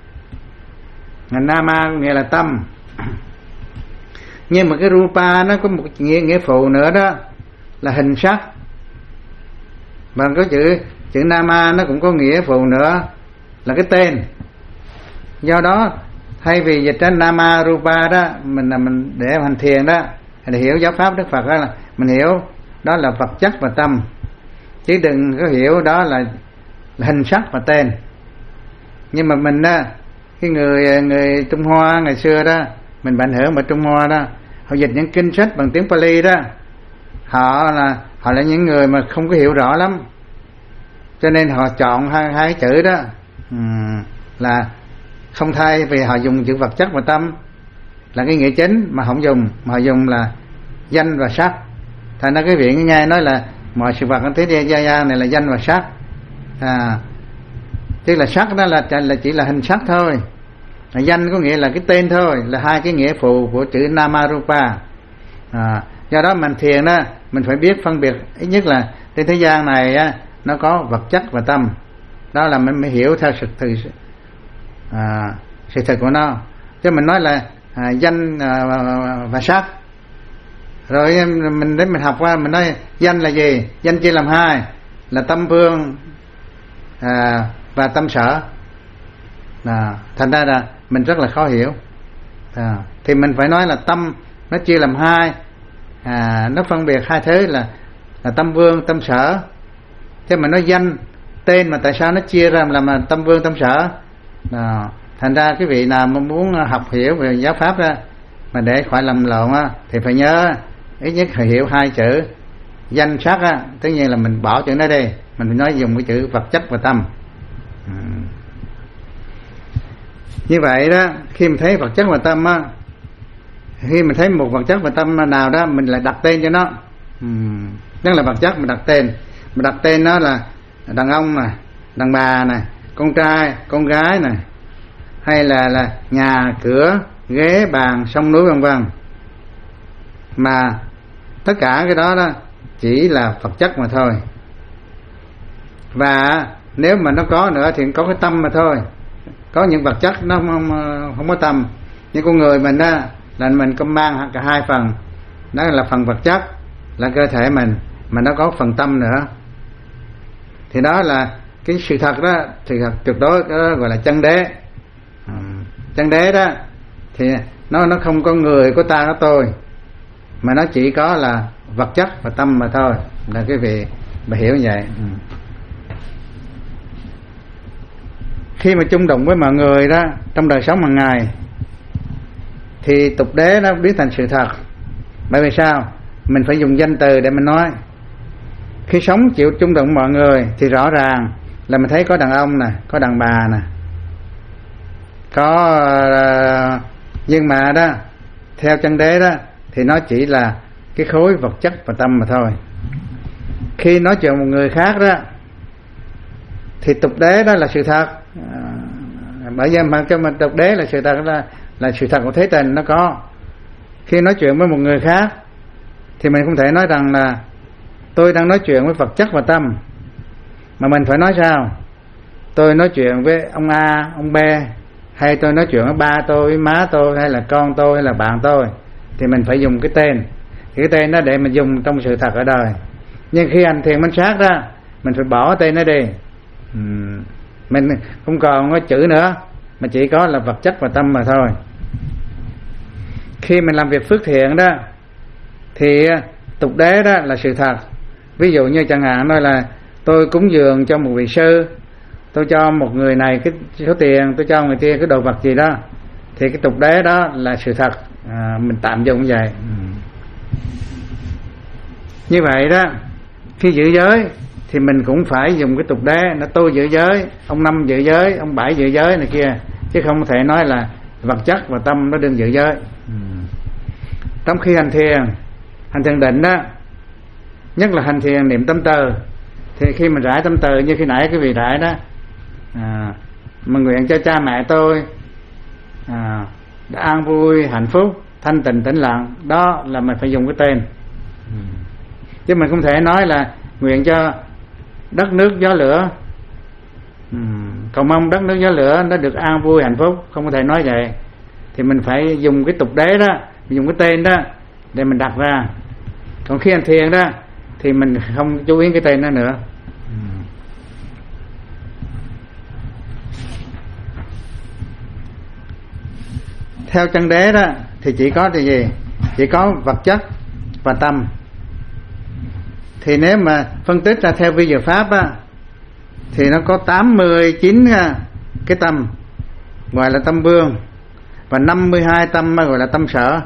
Nama có nghĩa là tâm. Nhưng mà cái Rupa nó có một nghĩa nghĩa phụ nữa đó là hình sắc. Và có chữ chữ Nama nó cũng có nghĩa phụ nữa là cái tên. Do đó thay vì dịch ra Nama Rupa đó, mình là mình để hành thiền đó, để hiểu giáo pháp Đức Phật đó là mình hiểu đó là vật chất và tâm, chứ đừng có hiểu đó là, là hình sắc và tên. Nhưng mà mình đó, cái người người Trung Hoa ngày xưa đó, mình ảnh hưởng ở Trung Hoa đó, họ dịch những kinh sách bằng tiếng Pali đó, họ là họ là những người mà không có hiểu rõ lắm, cho nên họ chọn hai hai chữ đó, uhm, là không, thay vì họ dùng chữ vật chất và tâm là cái nghĩa chính mà không dùng, mà họ dùng là danh và sắc. Thành ra cái vị nghe nói là mọi sự vật trên thế gian này là danh và sắc, à, tức là sắc đó là, là chỉ là hình sắc thôi, danh có nghĩa là cái tên thôi, là hai cái nghĩa phụ của chữ Namarupa. À, do đó mình thiền đó, mình phải biết phân biệt ít nhất là trên thế gian này á, nó có vật chất và tâm, đó là mình mới hiểu theo sự thực, à, sự thực của nó. Chứ mình nói là à, danh à, và sắc, rồi mình đến mình học qua mình nói danh là gì, danh chia làm hai là tâm vương à, và tâm sở, à, thành ra là mình rất là khó hiểu. À, thì mình phải nói là tâm nó chia làm hai, à, nó phân biệt hai thứ là là tâm vương tâm sở. Chứ mình nói danh tên mà tại sao nó chia ra làm là tâm vương tâm sở. À, thành ra cái vị nào mà muốn học hiểu về giáo pháp đó, mà để khỏi lầm lộn á, thì phải nhớ ít nhất phải hiểu hai chữ danh sắc á, tất nhiên là mình bỏ chữ đó đi, mình phải nói dùng cái chữ vật chất và tâm. À, như vậy đó, khi mình thấy vật chất và tâm á, khi mình thấy một vật chất và tâm nào đó, mình lại đặt tên cho nó. uhm, Tức là vật chất mình đặt tên, mình đặt tên nó là đàn ông nè, đàn bà nè, con trai, con gái nè, hay là là nhà, cửa, ghế, bàn, sông núi vân vân. Mà tất cả cái đó đó chỉ là vật chất mà thôi. Và nếu mà nó có nữa thì có cái tâm mà thôi. Có những vật chất nó không, không có tâm. Như con người mình đó là mình có mang cả hai phần. Đó là phần vật chất là cơ thể mình, mà nó có phần tâm nữa. Thì đó là cái sự thật đó, sự thật tuyệt đối đó gọi là chân đế. À, chân đế đó thì nó nó không có người, có ta, có tôi, mà nó chỉ có là vật chất và tâm mà thôi. Là cái vị bà hiểu như vậy. Ừ. Khi mà chung đụng với mọi người đó trong đời sống hàng ngày thì tục đế nó biến thành sự thật. Bởi vì sao? Mình phải dùng danh từ để mình nói. Khi sống chịu chung đụng mọi người thì rõ ràng là mình thấy có đàn ông nè, có đàn bà nè, có uh, nhưng mà đó theo chân đế đó thì nó chỉ là cái khối vật chất và tâm mà thôi. Khi nói chuyện một người khác đó thì tục đế đó là sự thật. À, bởi vì mà cho mình tục đế là sự thật, là là sự thật của thế tình nó có. Khi nói chuyện với một người khác thì mình không thể nói rằng là tôi đang nói chuyện với vật chất và tâm, mà mình phải nói sao? Tôi nói chuyện với ông A, ông B, hay tôi nói chuyện với ba tôi, với má tôi, hay là con tôi, hay là bạn tôi, thì mình phải dùng cái tên. Cái tên đó để mình dùng trong sự thật ở đời. Nhưng khi hành thiền minh sát ra, mình phải bỏ tên nó đi. uhm, Mình không còn có chữ nữa, mà chỉ có là vật chất và tâm mà thôi. Khi mình làm việc phước thiện đó thì tục đế đó là sự thật. Ví dụ như chẳng hạn nói là tôi cúng dường cho một vị sư, tôi cho một người này cái số tiền, tôi cho người kia cái đồ vật gì đó, thì cái tục đế đó là sự thật. À, mình tạm dùng như vậy. ừ. Như vậy đó, khi giữ giới thì mình cũng phải dùng cái tục đế, nó tôi giữ giới, ông Năm giữ giới, ông Bảy giữ giới này kia, chứ không thể nói là vật chất và tâm nó đừng giữ giới. Ừ. Trong khi hành thiền, hành thiền định đó, nhất là hành thiền niệm tâm từ, thì khi mình rải tâm từ như khi nãy cái vị rải đó, à, mà nguyện cho cha mẹ tôi à, đã an vui, hạnh phúc, thanh tịnh, tĩnh lặng, đó là mình phải dùng cái tên. Ừ. Chứ mình không thể nói là nguyện cho đất nước gió lửa, ừ, cầu mong đất nước gió lửa nó được an vui hạnh phúc, không có thể nói vậy. Thì mình phải dùng cái tục đế đó, dùng cái tên đó để mình đặt ra. Còn khi hành thiền đó thì mình không chú ý cái tên đó nữa. Ừ. Theo chân đế đó thì chỉ có thì gì? Chỉ có vật chất và tâm. Thì nếu mà phân tích ra theo vi diệu pháp á, thì nó có tám mươi chín cái tâm gọi là tâm vương, và năm mươi hai tâm gọi là tâm sở.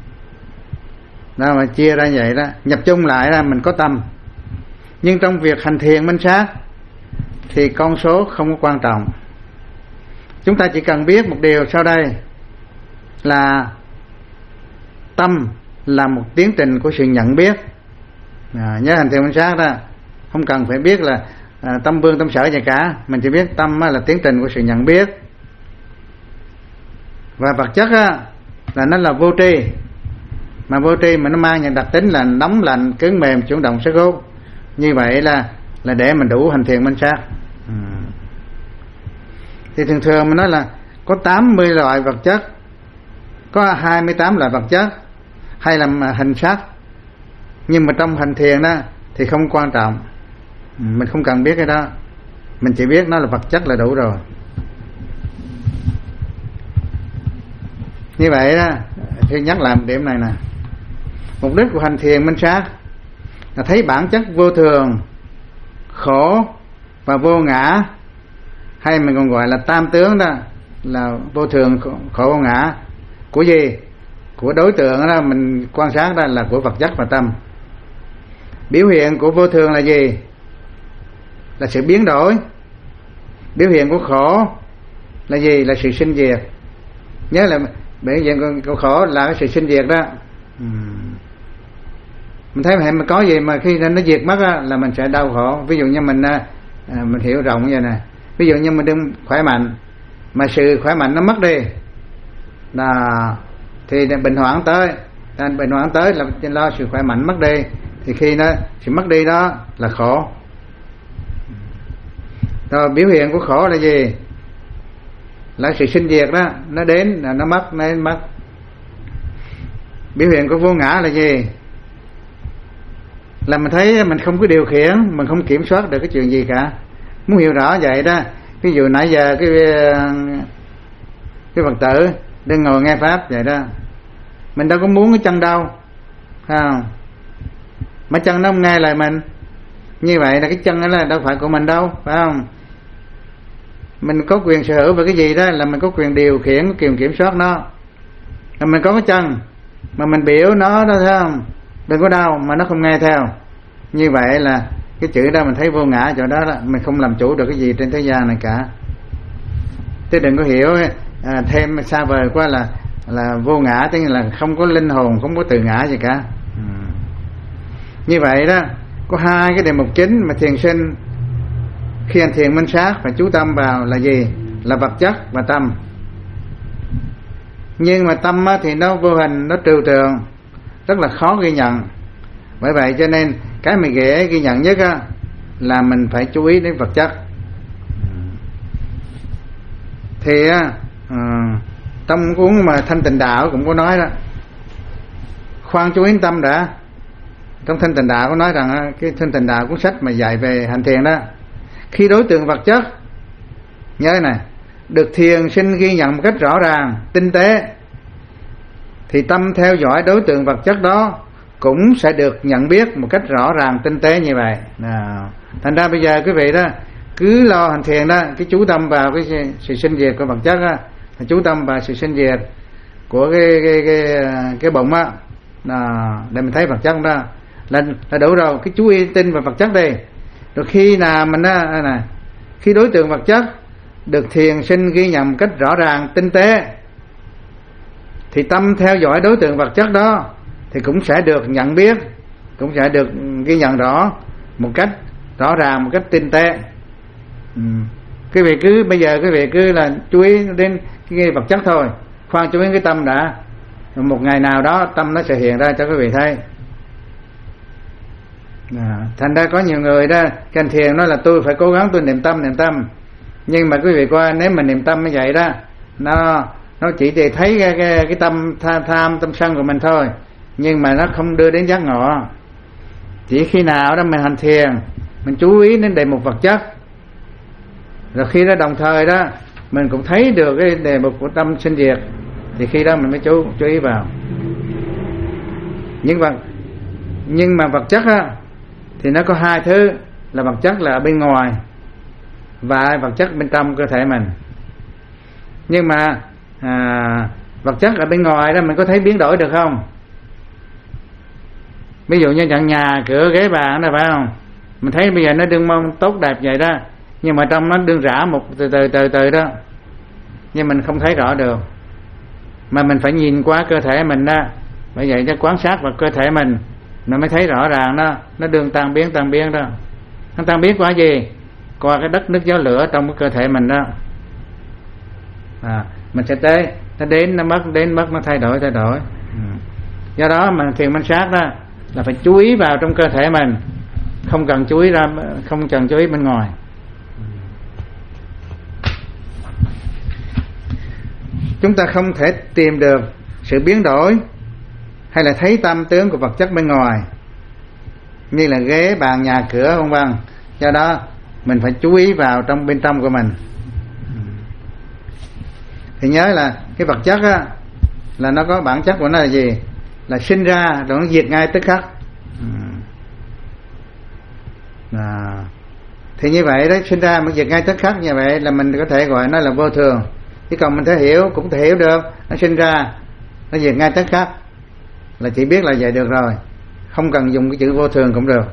Đó mà chia ra vậy đó, nhập chung lại là mình có tâm. Nhưng trong việc hành thiền minh sát thì con số không có quan trọng. Chúng ta chỉ cần biết một điều sau đây là tâm là một tiến trình của sự nhận biết. À, nhớ hành thiền minh sát đó, không cần phải biết là à, tâm vương tâm sở gì cả, mình chỉ biết tâm là tiến trình của sự nhận biết. Và vật chất á, là nó là vô tri, mà vô tri mà nó mang những đặc tính là nóng lạnh, cứng mềm, chuyển động, sức hút. Như vậy là là để mình đủ hành thiền minh sát. Ừ. Thì thường thường mình nói là có tám mươi loại vật chất, có hai mươi tám loại vật chất, hay là hình sắc. Nhưng mà trong hành thiền đó thì không quan trọng, mình không cần biết cái đó, mình chỉ biết nó là vật chất là đủ rồi. Như vậy đó, thì nhắc lại một điểm này nè. Mục đích của hành thiền minh sát là thấy bản chất vô thường, khổ và vô ngã, hay mình còn gọi là tam tướng đó, là vô thường, khổ, vô ngã của gì? Của đối tượng đó, mình quan sát đó là của vật chất và tâm. Biểu hiện của vô thường là gì? Là sự biến đổi. Biểu hiện của khổ là gì? Là sự sinh diệt. Nhớ là biểu hiện của khổ là cái sự sinh diệt đó. uhm. Mình thấy mà có gì mà khi nó diệt mất á, là mình sẽ đau khổ. Ví dụ như mình à, mình hiểu rộng như vậy nè. Ví dụ như mình đừng khỏe mạnh, mà sự khỏe mạnh nó mất đi là thì bệnh hoạn tới. Bệnh hoạn tới là lo sự khỏe mạnh mất đi. Thì khi nó sự mất đi đó là khổ. Rồi biểu hiện của khổ là gì? Là sự sinh diệt đó, nó đến là nó mất, nó đến mất. Biểu hiện của vô ngã là gì? Là mình thấy mình không có điều khiển, mình không kiểm soát được cái chuyện gì cả. Muốn hiểu rõ vậy đó, ví dụ nãy giờ cái cái Phật tử đang ngồi nghe pháp vậy đó, mình đâu có muốn cái chân đâu, phải không? Mà chân nó không nghe lời mình, như vậy là cái chân đó là đâu phải của mình đâu, phải không? Mình có quyền sở hữu về cái gì đó là mình có quyền điều khiển, có quyền kiểm soát nó. Là mình có cái chân mà mình biểu nó đó, thấy không? Đừng có đau mà nó không nghe theo. Như vậy là cái chữ đó mình thấy vô ngã chỗ đó, đó mình không làm chủ được cái gì trên thế gian này cả. Chứ đừng có hiểu à, thêm xa vời quá là là vô ngã, tức là không có linh hồn, không có từ ngã gì cả. ừ. Như vậy đó, có hai cái đề mục chính mà thiền sinh khi hành thiền minh sát phải chú tâm vào là gì? Là vật chất và tâm. Nhưng mà tâm thì nó vô hình, nó trừu tượng, rất là khó ghi nhận. Bởi vậy cho nên cái mình dễ ghi nhận nhất á, là mình phải chú ý đến vật chất. Thì á, trong cuốn mà Thanh Tịnh Đạo cũng có nói đó, khoan chú ý đến tâm đã. Trong Thanh Tịnh Đạo có nói rằng cái Thanh Tịnh Đạo cuốn sách mà dạy về hành thiền đó, khi đối tượng vật chất, nhớ này, được thiền sinh ghi nhận một cách rõ ràng, tinh tế, thì tâm theo dõi đối tượng vật chất đó cũng sẽ được nhận biết một cách rõ ràng, tinh tế như vậy. Nào, thành ra bây giờ quý vị đó cứ lo hành thiền đó, cái chú tâm vào cái sự sinh diệt của vật chất đó, chú tâm vào sự sinh diệt của cái cái cái cái bụng á, để mình thấy vật chất đó là, là đủ rồi. Cái chú ý tin vào vật chất đi, Rồi khi nào mình á này, khi đối tượng vật chất được thiền sinh ghi nhận một cách rõ ràng tinh tế, thì tâm theo dõi đối tượng vật chất đó thì cũng sẽ được nhận biết, cũng sẽ được ghi nhận rõ một cách rõ ràng, một cách tinh tế. ừ. Quý vị cứ bây giờ quý vị cứ là chú ý đến cái vật chất thôi, khoan chú ý cái tâm đã. Một ngày nào đó tâm nó sẽ hiện ra cho quý vị thấy. À, thành ra có nhiều người đó hành thiền nói là tôi phải cố gắng tôi niệm tâm niệm tâm, nhưng mà quý vị coi, nếu mà niệm tâm như vậy đó, nó nó chỉ để thấy cái, cái, cái tâm tham, tham tâm sân của mình thôi, nhưng mà nó không đưa đến giác ngộ. Chỉ khi nào đó mình hành thiền, mình chú ý đến đề mục vật chất, rồi khi đó đồng thời đó mình cũng thấy được cái đề mục của tâm sinh diệt, thì khi đó mình mới chú chú ý vào. Nhưng mà nhưng mà vật chất á thì nó có hai thứ, là vật chất là ở bên ngoài và vật chất bên trong cơ thể mình. Nhưng mà à, vật chất ở bên ngoài đó mình có thấy biến đổi được không? Ví dụ như chẳng nhà cửa ghế bàn đó phải không, mình thấy bây giờ nó đương mong tốt đẹp vậy đó, nhưng mà trong nó đương rã một từ từ từ từ đó, nhưng mình không thấy rõ được. Mà mình phải nhìn qua cơ thể mình đó, bởi vậy cho quan sát vào cơ thể mình nó mới thấy rõ ràng đó, nó đương tan biến tan biến đó. Nó tan biến qua gì? Qua cái đất nước gió lửa trong cái cơ thể mình đó. À, mình sẽ tới, nó đến nó mất, đến mất nó thay đổi thay đổi. Ừ. Do đó mà thiền minh sát đó là phải chú ý vào trong cơ thể mình, không cần chú ý ra, không cần chú ý bên ngoài. Chúng ta không thể tìm được sự biến đổi hay là thấy tâm tướng của vật chất bên ngoài, như là ghế bàn nhà cửa vân vân. Do đó mình phải chú ý vào trong bên trong của mình. Thì nhớ là cái vật chất á, là nó có bản chất của nó là gì? Là sinh ra rồi nó diệt ngay tức khắc. À, thì như vậy đấy, sinh ra mà diệt ngay tức khắc, như vậy là mình có thể gọi nó là vô thường. Chứ còn mình thể hiểu cũng thể hiểu được, nó sinh ra nó diệt ngay tức khắc là chỉ biết là vậy được rồi, không cần dùng cái chữ vô thường cũng được.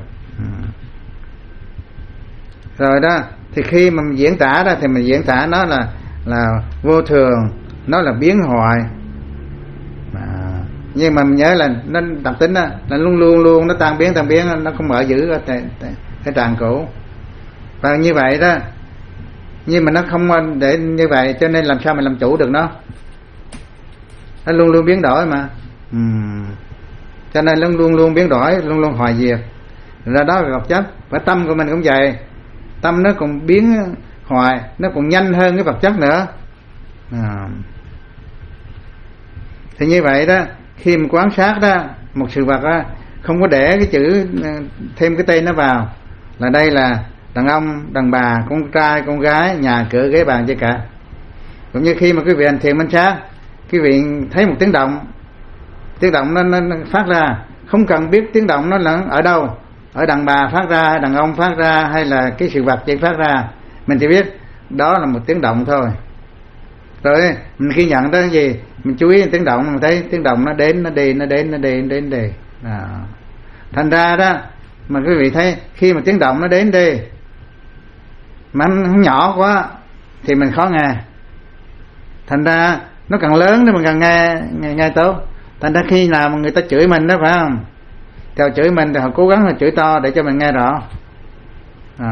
Rồi đó, thì khi mà mình diễn tả đó thì mình diễn tả nó là là vô thường, nó là biến hoại. À, nhưng mà mình nhớ là nó đặc tính đó, là luôn luôn luôn nó tan biến tan biến, nó không ở giữ ở cái, cái tràng cũ. Và như vậy đó, nhưng mà nó không để như vậy, cho nên làm sao mình làm chủ được nó? Nó luôn luôn biến đổi mà. Uhm. Cho nên nó luôn luôn biến đổi, luôn luôn hoại diệt. Ra đó là vật chất. Và tâm của mình cũng vậy, tâm nó còn biến hoại, nó còn nhanh hơn cái vật chất nữa. À. Thì như vậy đó, khi mình quan sát đó một sự vật đó, không có để cái chữ thêm cái tên nó vào, là đây là đàn ông, đàn bà, con trai, con gái, nhà cửa, ghế bàn, gì cả. Cũng như khi mà quý vị hành thiền minh sát, quý vị thấy một tiếng động, tiếng động nó, nó, nó phát ra, không cần biết tiếng động nó là ở đâu, ở đàn bà phát ra, đàn ông phát ra, hay là cái sự vật chỉ phát ra, mình chỉ biết đó là một tiếng động thôi. Rồi mình khi nhận tới cái gì, mình chú ý tiếng động, mình thấy tiếng động nó đến, nó đi, nó đến, nó đi, nó đến đi. À. Thành ra đó, mà quý vị thấy khi mà tiếng động nó đến đi, mà nó nhỏ quá thì mình khó nghe. Thành ra nó càng lớn thì mình càng nghe, nghe nghe tốt. Thành ra khi nào mà người ta chửi mình đó phải không, theo chửi mình thì họ cố gắng là chửi to để cho mình nghe rõ. À.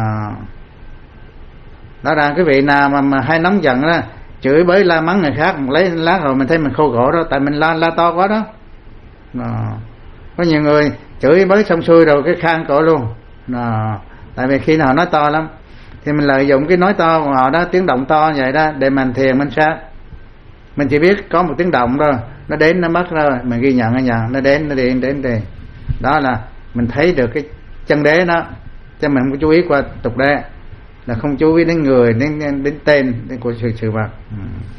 Đó là cái vị nào mà, mà hay nóng giận đó, chửi bới la mắng người khác, một lấy lát rồi mình thấy mình khô khổ đó, tại mình la la to quá đó. À. Có nhiều người chửi bới xong xuôi rồi cái khang cổ luôn. À. Tại vì khi nào họ nói to lắm thì mình lợi dụng cái nói to của họ đó, tiếng động to như vậy đó, để mình thiền minh sát. Mình chỉ biết có một tiếng động thôi, nó đến nó mất rồi, mình ghi nhận ở nhà, nó đến nó đi đến đi. Đó là mình thấy được cái chân đế đó, cho mình không có chú ý qua tục đế, là không chú ý đến người, đến đến tên đến của sự sự vật. Ừ.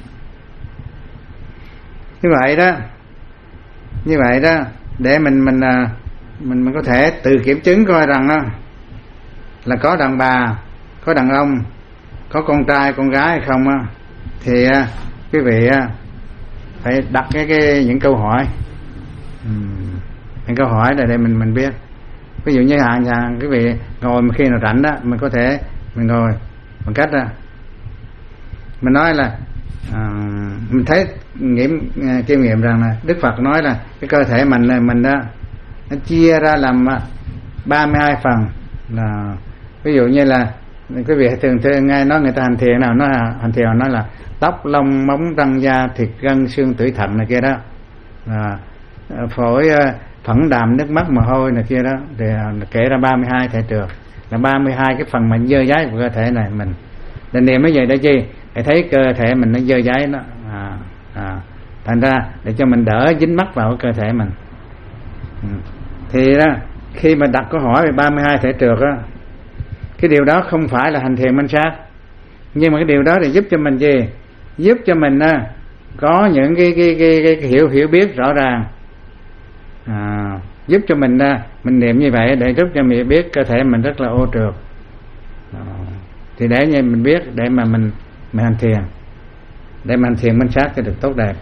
Như vậy đó, như vậy đó, để mình mình mình mình có thể tự kiểm chứng coi rằng đó là có đàn bà, có đàn ông, có con trai con gái hay không á, thì quý vị phải đặt cái, cái những câu hỏi. Uhm, những câu hỏi là để mình mình biết. ví dụ như hàng hàng quý vị ngồi mà khi nào rảnh đó mình có thể mình ngồi bằng cách đó mình nói là à, mình thấy nghiệm kinh nghiệm rằng là Đức Phật nói là cái cơ thể mình mình đó nó chia ra làm ba mươi hai phần. Là ví dụ như là quý vị thường thường nghe nói người ta hành thiền nào nói hành thiền nói là tóc lông móng răng da thịt gân xương tủy thận này kia đó, à, phổi phẫn đàm nước mắt mồ hôi này kia đó, thì kể ra ba mươi hai thể trượt là ba mươi hai cái phần mình dơ dáy của cơ thể này mình định niệm mới vậy đó chi để thấy cơ thể mình nó dơ dáy đó, à, à, thành ra để cho mình đỡ dính mắc vào cơ thể mình. Ừ. Thì đó khi mà đặt câu hỏi về ba mươi hai thể trượt đó, cái điều đó không phải là hành thiền minh sát, nhưng mà cái điều đó thì giúp cho mình gì, giúp cho mình à, có những cái, cái, cái, cái, cái hiểu hiểu biết rõ ràng, à, giúp cho mình à, mình niệm như vậy để giúp cho mình biết cơ thể mình rất là ô trượt, à, thì để như mình biết để mà mình mình hành thiền, để mà hành thiền minh sát cho được tốt đẹp.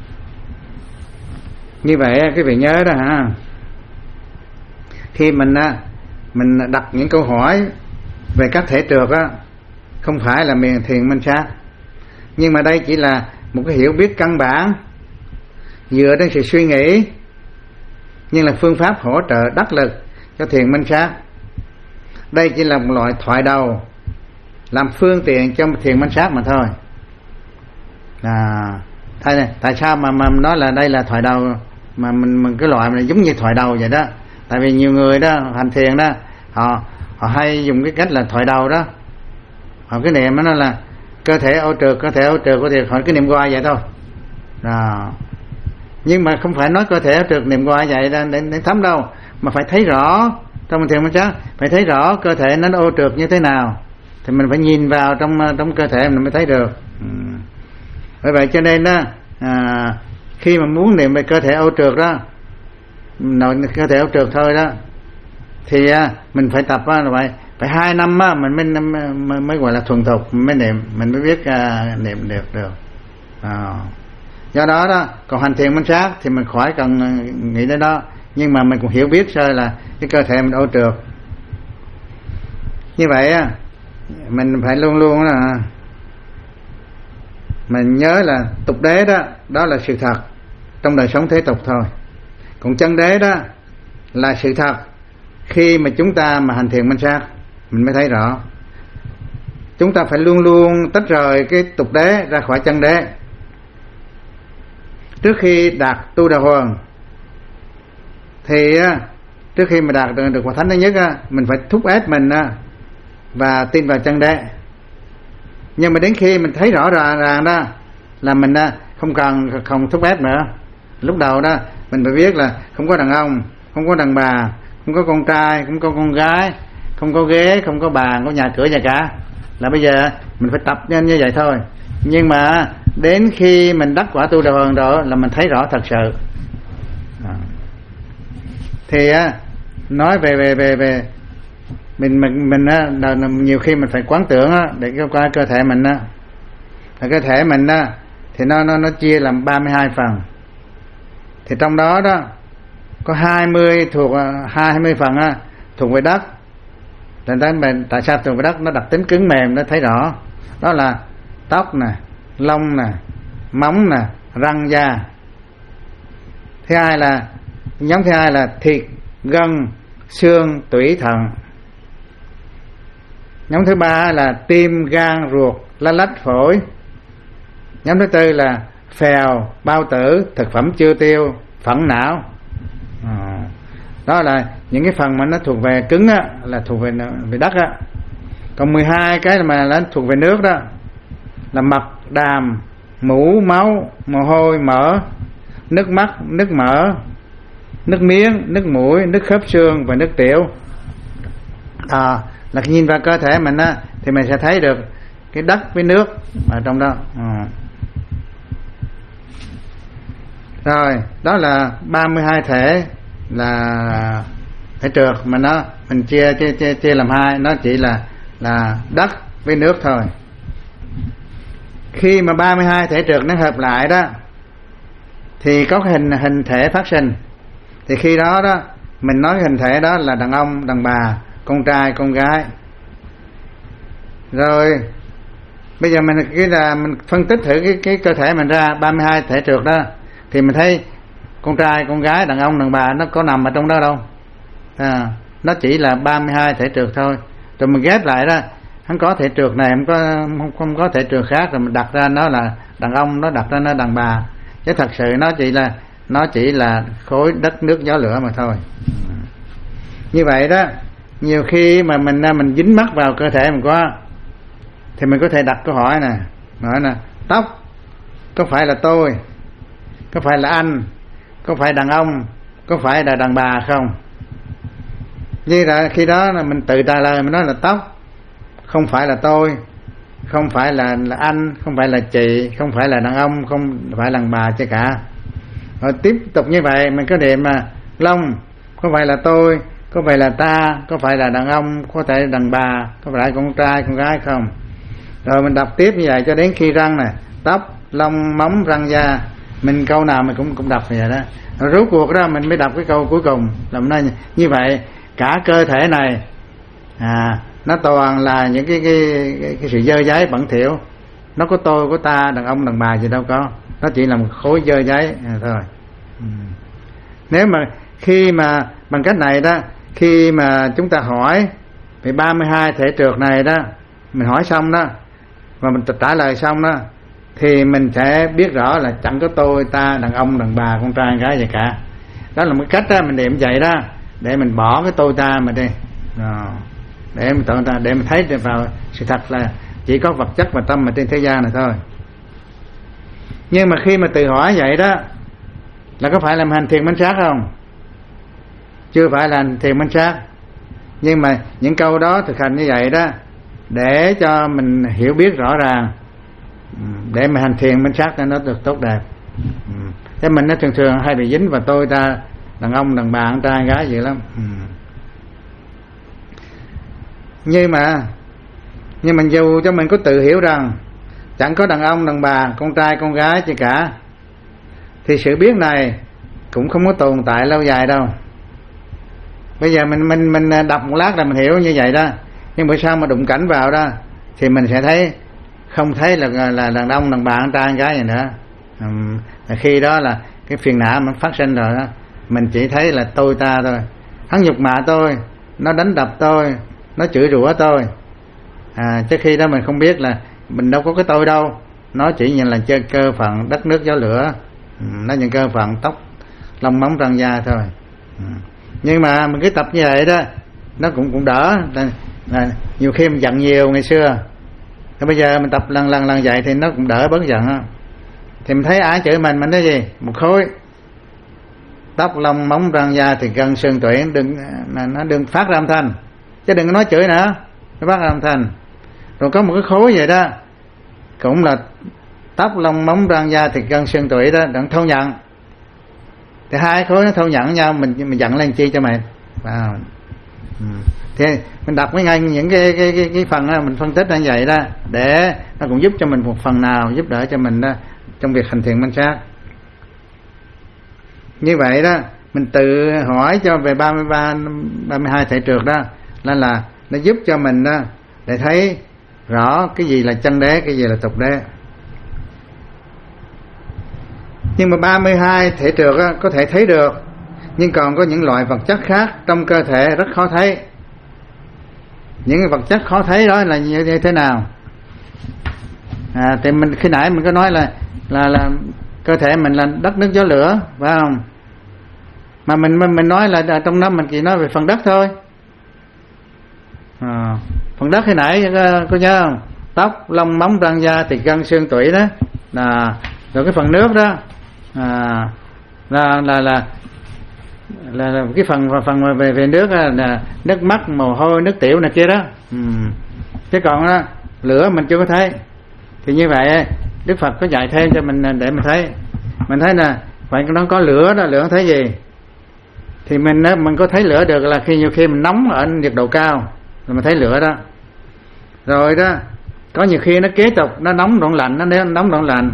Như vậy quý vị nhớ đó hả, khi mình à, mình đặt những câu hỏi về các thể trượt á, không phải là mình thiền minh sát, nhưng mà đây chỉ là một cái hiểu biết căn bản dựa trên sự suy nghĩ, nhưng là phương pháp hỗ trợ đắc lực cho thiền minh sát. Đây chỉ là một loại thoại đầu làm phương tiện cho thiền minh sát mà thôi. À, tại, tại sao mà, mà nói là đây là thoại đầu mà mình, mình cái loại này giống như thoại đầu vậy đó? Tại vì nhiều người đó hành thiền đó họ họ hay dùng cái cách là thoại đầu đó, họ cái niệm nó là cơ thể ô trượt, cơ thể ô trượt, có thể họ cứ niệm qua vậy thôi. Đó. Nhưng mà không phải nói cơ thể ô trượt niệm qua vậy để, để, để thấm đâu, mà phải thấy rõ trong thiền minh sát, phải thấy rõ cơ thể nó ô trượt như thế nào, thì mình phải nhìn vào trong trong cơ thể mình mới thấy được. Ừ. Bởi vậy cho nên đó à, khi mà muốn niệm về cơ thể ô trượt đó, nội cơ thể ô trượt thôi đó, thì à, mình phải tập á, là phải phải hai năm á, mình mới, mới mới gọi là thuần thục, mới niệm, mình mới biết à, niệm được được. À. Do đó đó, còn hành thiền minh sát thì mình khỏi cần nghĩ đến đó, nhưng mà mình cũng hiểu biết sơ là cái cơ thể mình ô trượt. Như vậy á, mình phải luôn luôn là mình nhớ là tục đế đó, đó là sự thật trong đời sống thế tục thôi. Còn chân đế đó là sự thật khi mà chúng ta mà hành thiền minh sát mình mới thấy rõ. Chúng ta phải luôn luôn tách rời cái tục đế ra khỏi chân đế. Trước khi đạt tu đà hoàng thì trước khi mà đạt được, được quả thánh thứ nhất mình phải thúc ép mình và tin vào chân đế. Nhưng mà đến khi mình thấy rõ ràng đó là mình không cần không thúc ép nữa. Lúc đầu đó mình phải biết là không có đàn ông, không có đàn bà, không có con trai, không có con gái, không có ghế, không có bàn, không có nhà cửa nhà cả, là bây giờ mình phải tập nhanh như vậy thôi. Nhưng mà đến khi mình đắc quả tu đà hoàng đó là mình thấy rõ thật sự. À. Thì á nói về về về về mình mình mình á, nhiều khi mình phải quán tưởng á, để cho qua cơ thể mình á, là cơ thể mình á thì nó nó nó chia làm ba mươi hai phần. Thì trong đó đó có hai mươi thuộc hai mươi phần á thuộc về đất. Tại sao thuộc về đất? Nó đặc tính cứng mềm, nó thấy rõ. Đó là tóc nè, lông nè, móng nè, răng da. Thứ hai là nhóm thứ hai là thịt, gân, xương, tủy, thận. Nhóm thứ ba là tim, gan, ruột, lá lách, phổi. Nhóm thứ tư là phèo, bao tử, thực phẩm chưa tiêu, phẫn não. À, đó là những cái phần mà nó thuộc về cứng á, là thuộc về về đất á. Còn mười hai cái mà nó thuộc về nước đó là mật, đàm, mũ, máu, mồ hôi, mỡ, nước mắt, nước mỡ, nước miếng, nước mũi, nước khớp xương và nước tiểu. À, là nhìn vào cơ thể mình á thì mình sẽ thấy được cái đất với nước ở trong đó. À. Rồi, đó là ba mươi hai thể là thể trượt mà nó mình chia chia chia, chia làm hai, nó chỉ là là đất với nước thôi. Khi mà ba mươi hai thể trượt nó hợp lại đó thì có cái hình hình thể phát sinh. Thì khi đó đó mình nói hình thể đó là đàn ông, đàn bà, con trai, con gái. Rồi bây giờ mình cái là mình phân tích thử cái cái cơ thể mình ra ba mươi hai thể trượt đó, thì mình thấy con trai, con gái, đàn ông, đàn bà nó có nằm ở trong đó đâu. À, nó chỉ là ba mươi hai thể trượt thôi. Rồi mình ghép lại đó, hắn có thể trượt này, không có không, không có thể trượt khác, rồi mình đặt ra nó là đàn ông, nó đặt ra nó đàn bà. Chứ thật sự nó chỉ là nó chỉ là khối đất nước gió lửa mà thôi. Như vậy đó, nhiều khi mà mình mình dính mắc vào cơ thể mình quá, thì mình có thể đặt câu hỏi nè, nói nè, tóc có phải là tôi, có phải là anh, có phải đàn ông, có phải là đàn bà không? Như là khi đó là mình tự trả lời, mình nói là tóc không phải là tôi, không phải là, là anh, không phải là chị, không phải là đàn ông, không phải là đàn bà chứ cả. Rồi tiếp tục như vậy mình có niệm mà lông có phải là tôi, có phải là ta, có phải là đàn ông, có thể là đàn bà, có phải là con trai, con gái không? Rồi mình đọc tiếp như vậy cho đến khi răng nè, tóc, lông, móng, răng, da. Mình câu nào mình cũng cũng đọc như vậy đó. Rồi rốt cuộc đó mình mới đọc cái câu cuối cùng là mình nói như vậy cả cơ thể này à, nó toàn là những cái cái, cái, cái sự dơ dáy bẩn thỉu. Nó có tôi, có ta, đàn ông, đàn bà gì đâu có. Nó chỉ là một khối dơ dáy à, thôi. Ừ. Nếu mà khi mà bằng cách này đó, khi mà chúng ta hỏi về ba mươi hai thể trượt này đó, mình hỏi xong đó và mình trả lời xong đó, thì mình sẽ biết rõ là chẳng có tôi, ta, đàn ông, đàn bà, con trai, con gái gì cả. Đó là một cách đó, mình niệm vậy đó, để mình bỏ cái tôi ta mà đi, để mình tự ta để mình thấy vào sự thật là chỉ có vật chất và tâm mà trên thế gian này thôi. Nhưng mà khi mà tự hỏi vậy đó, là có phải làm hành thiền minh sát không? Chưa phải là hành thiền minh sát. Nhưng mà những câu đó thực hành như vậy đó, để cho mình hiểu biết rõ ràng, để mà hành thiền minh sát cho nó được tốt đẹp. Thế mình nó thường thường hay bị dính vào tôi ta, đàn ông, đàn bà, con trai, gái vậy lắm. Nhưng mà nhưng mà dù cho mình có tự hiểu rằng chẳng có đàn ông, đàn bà, con trai, con gái gì cả, thì sự biết này cũng không có tồn tại lâu dài đâu. Bây giờ mình mình mình đọc một lát là mình hiểu như vậy đó, nhưng bữa sau mà đụng cảnh vào đó thì mình sẽ thấy không thấy là là đàn ông, đàn bà, con trai, con gái gì nữa. Uhm, khi đó là cái phiền nãoมันphát sinh rồi đó, mình chỉ thấy là tôi ta thôi. Hắn nhục mạ tôi, nó đánh đập tôi, nó chửi rủa tôi. À, trước khi đó mình không biết là mình đâu có cái tôi đâu, nó chỉ như là chơi cơ phận đất nước gió lửa, nó những cơ phận tóc, lông, móng, răng, da thôi. Nhưng mà mình cứ tập như vậy đó, nó cũng cũng đỡ. Là, là nhiều khi mình giận nhiều ngày xưa, thì bây giờ mình tập lần lần lần vậy thì nó cũng đỡ bớt giận đó. Thì mình thấy ai chửi mình, mình nói gì? Một khối tóc, lông, móng, răng, da thì gân xương tủy, đừng nó đừng phát ra âm thanh, chứ đừng có nói chửi nữa, nó phát ra âm thanh. Rồi có một cái khối vậy đó, cũng là tóc, lông, móng, răng, da thì gân xương tủy đó, đừng thâu nhận. Thì hai khối nó thâu nhận nhau, mình mình giận lên chi cho mày. Wow. Ừ. Thì mình đọc với ngay những cái cái cái, cái phần đó, mình phân tích như vậy đó, để nó cũng giúp cho mình một phần nào, giúp đỡ cho mình đó trong việc hành thiền minh sát. Như vậy đó, mình tự hỏi cho về ba mươi ba, ba mươi hai thể trượt đó, nên là nó giúp cho mình đó để thấy rõ cái gì là chân đế, cái gì là tục đế. Nhưng mà ba mươi hai thể trượt đó, có thể thấy được, nhưng còn có những loại vật chất khác trong cơ thể rất khó thấy. Những cái vật chất khó thấy đó là như, như thế nào? À, thì mình khi nãy mình có nói là là là cơ thể mình là đất nước gió lửa, phải không? Mà mình mình, mình nói là trong đó mình chỉ nói về phần đất thôi. À, phần đất khi nãy có, có nhớ không? Tóc, lông, móng, răng, da, thịt, gân, xương, tủy đó. À, rồi cái phần nước đó à, là, là là là là cái phần phần về về nước là nước mắt, mồ hôi, nước tiểu này kia đó. Ừ. Chứ còn đó lửa mình chưa có thấy. Thì như vậy Đức Phật có dạy thêm cho mình để mình thấy. Mình thấy là phải nó có lửa đó, lửa thấy gì? Thì mình mình có thấy lửa được là khi nhiều khi mình nóng ở nhiệt độ cao rồi mình thấy lửa đó. Rồi đó, có nhiều khi nó kế tục nó nóng đoạn lạnh, nó nếu nóng đoạn lạnh.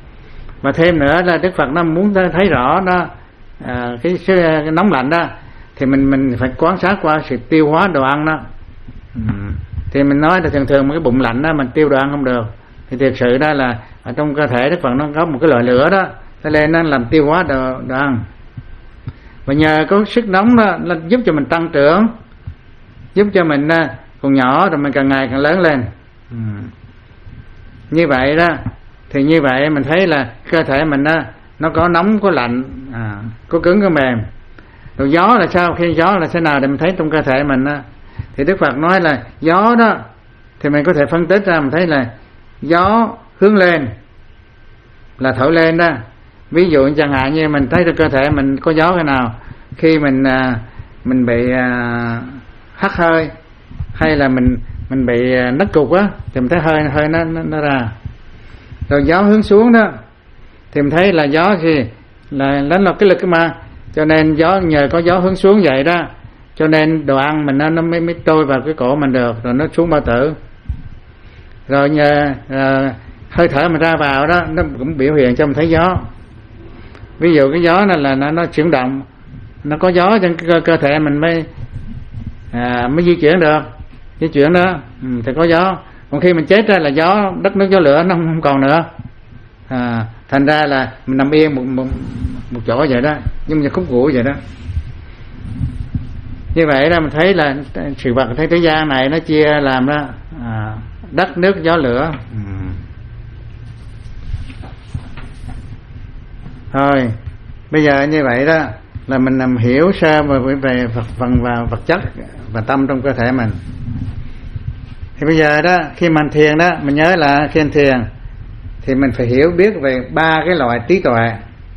Và thêm nữa là Đức Phật nó muốn thấy rõ nó à, cái, cái nóng lạnh đó thì mình mình phải quan sát qua sự tiêu hóa đồ ăn đó. Ừ. Thì mình nói là thường thường một cái bụng lạnh đó mình tiêu đồ ăn không được, thì thực sự đó là ở trong cơ thể Đức Phật nó có một cái loại lửa đó, cho nên nó làm tiêu hóa đồ, đồ ăn. Và nhờ có sức nóng đó nó giúp cho mình tăng trưởng, giúp cho mình còn nhỏ rồi mình càng ngày càng lớn lên. Ừ. Như vậy đó, thì như vậy mình thấy là cơ thể mình đó, nó có nóng có lạnh, à, có cứng có mềm. Rồi gió là sao? Khi gió là thế nào để mình thấy trong cơ thể mình đó? Thì Đức Phật nói là gió đó thì mình có thể phân tích ra, mình thấy là gió hướng lên là thổi lên đó. Ví dụ chẳng hạn như mình thấy trong cơ thể mình có gió cái nào, khi mình mình bị hắt hơi hay là mình mình bị nứt cục á, thì mình thấy hơi hơi nó, nó nó ra. Rồi gió hướng xuống đó thì mình thấy là gió gì là đánh là cái lực mà, cho nên gió nhờ có gió hướng xuống vậy đó, cho nên đồ ăn mình nó nó mới mới trôi vào cái cổ mình được, rồi nó xuống bao tử. Rồi nhờ à, hơi thở mình ra vào đó, nó cũng biểu hiện cho mình thấy gió. Ví dụ cái gió này là nó nó chuyển động, nó có gió trên cơ, cơ thể mình mới à, mới di chuyển được, di chuyển đó, ừ, thì có gió. Còn khi mình chết ra là gió đất nước gió lửa nó không, không còn nữa, à, thành ra là mình nằm yên một một, một chỗ vậy đó, nhưng mà khúc gỗ vậy đó. Như vậy đó mình thấy là sự vật thấy thế gian này nó chia làm đó à, đất nước gió lửa. Ừ. Thôi bây giờ như vậy đó là mình làm hiểu sơ về về vật phần và vật chất và tâm trong cơ thể mình. Thì bây giờ đó khi mình thiền đó, mình nhớ là khi mình thiền thì mình phải hiểu biết về ba cái loại trí tuệ.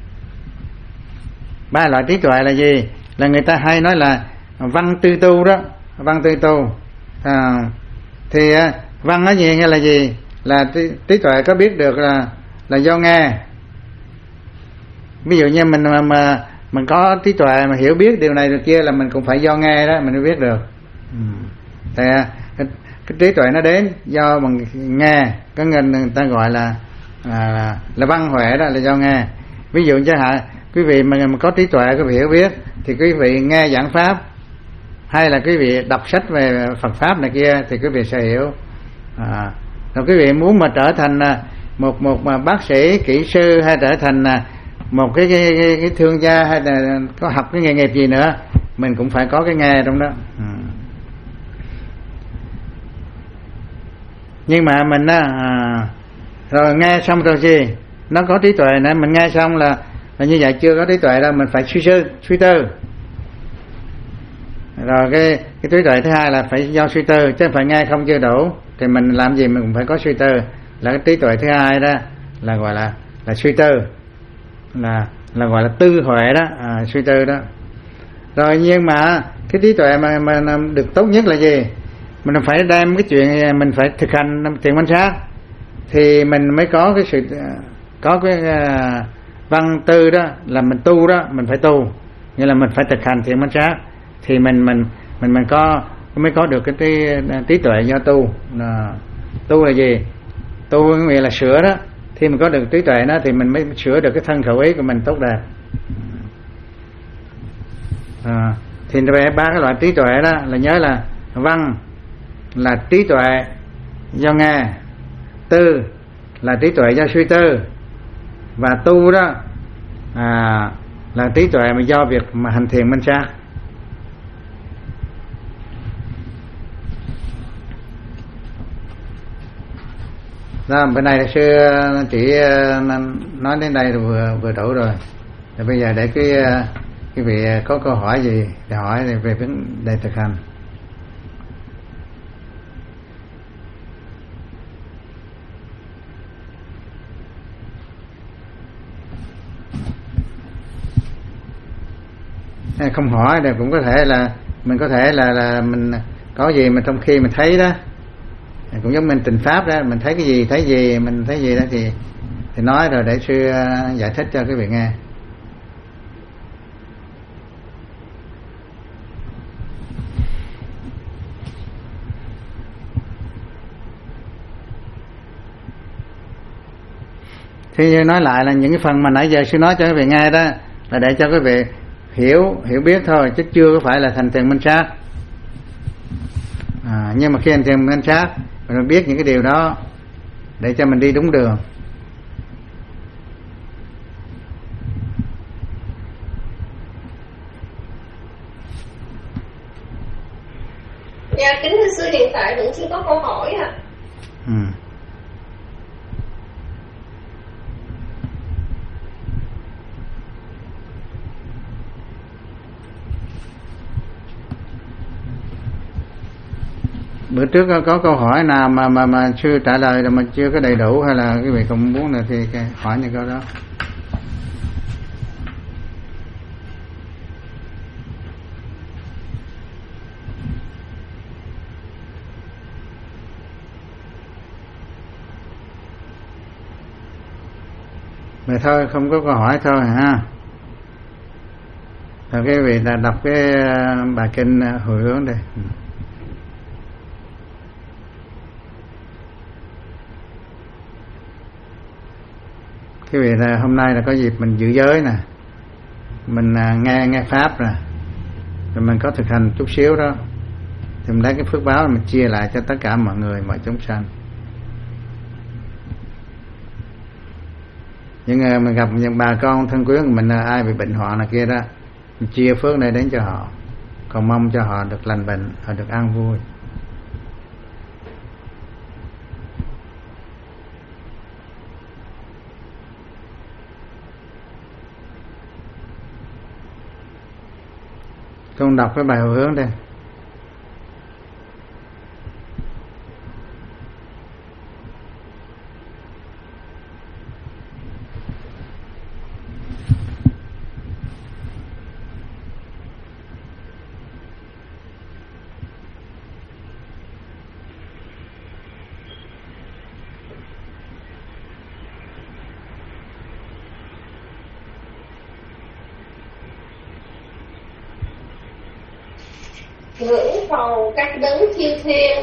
Ba loại trí tuệ là gì? Là người ta hay nói là văn tư tu đó, văn tư tu. À, thì văn nói gì nghe là gì? Là trí, trí tuệ có biết được là là do nghe. Ví dụ như mình mà, mà mình có trí tuệ mà hiểu biết điều này điều kia là mình cũng phải do nghe đó mình mới biết được. Ừ. Thì cái, cái trí tuệ nó đến do bằng nghe, có người, người ta gọi là à, là văn huệ đó, là do nghe. Ví dụ chẳng hạn quý vị mà, mà có trí tuệ, quý vị hiểu biết thì quý vị nghe giảng pháp hay là quý vị đọc sách về Phật pháp này kia thì quý vị sẽ hiểu. À, rồi quý vị muốn mà trở thành một một mà bác sĩ, kỹ sư hay trở thành một cái cái, cái, cái thương gia hay là có học cái nghề nghiệp gì nữa, mình cũng phải có cái nghe trong đó. Ừ. Nhưng mà mình á à, rồi nghe xong rồi gì? Nó có trí tuệ này, mình nghe xong là, là như vậy chưa có trí tuệ đâu, mình phải suy tư, suy tư. Rồi cái cái trí tuệ thứ hai là phải do suy tư, chứ phải nghe không chưa đủ, thì mình làm gì mình cũng phải có suy tư. Là cái trí tuệ thứ hai đó là gọi là là suy tư, là là gọi là tư huệ đó, à, suy tư đó. Rồi nhưng mà cái trí tuệ mà mà được tốt nhất là gì? Mình phải đem cái chuyện mình phải thực hành thiền quan sát thì mình mới có cái sự có cái uh, văn tư đó, là mình tu đó, mình phải tu, nghĩa là mình phải thực hành thiền quan sát thì mình mình mình mình có mới có được cái trí, trí tuệ do tu. À, tu là gì? Tu nghĩa là sửa đó. Khi mình có được trí tuệ đó thì mình mới sửa được cái thân khẩu ý của mình tốt đẹp. À, thì về ba cái loại trí tuệ đó là nhớ là văn là trí tuệ do nghe, tư là trí tuệ do suy tư, và tu đó à, là trí tuệ mà do việc mà hành thiền minh sát. Đó, bữa nay sư chỉ nói đến đây rồi vừa vừa đủ rồi. Thì bây giờ để cái quý vị có câu hỏi gì để hỏi về vấn đề thực hành. Không hỏi thì cũng có thể là mình có thể là là mình có gì mà trong khi mình thấy đó, cũng giống mình trình pháp đó, mình thấy cái gì thấy gì mình thấy gì đó thì thì nói rồi để sư giải thích cho quý vị nghe. Thì nói lại là những cái phần mà nãy giờ sư nói cho quý vị nghe đó là để cho quý vị hiểu hiểu biết thôi, chứ chưa có phải là thành thiền minh sát. À, nhưng mà khi hành thiền minh sát mình biết những cái điều đó để cho mình đi đúng đường. Dạ, kính thưa sư, hiện tại vẫn chưa có câu hỏi ạ. À. Ừ. Bữa trước có câu hỏi nào mà mà mà chưa trả lời rồi mà chưa có đầy đủ, hay là cái vị không muốn là thì hỏi những câu đó. Vậy thôi, không có câu hỏi thôi ha. Rồi cái vị là đọc cái bài kinh hồi hướng đây. Cái vị là hôm nay là có dịp mình giữ giới nè, mình nghe nghe pháp nè, rồi mình có thực hành chút xíu đó, thì mình lấy cái phước báo mình chia lại cho tất cả mọi người, mọi chúng sanh. Nhưng mà mình gặp những bà con thân quyến của mình, ai bị bệnh hoạn này kia đó, mình chia phước này đến cho họ, còn mong cho họ được lành bệnh, họ được an vui. Tôi đọc cái bài hồi hướng đây. Ngưỡng cầu các đấng chiêu thiên,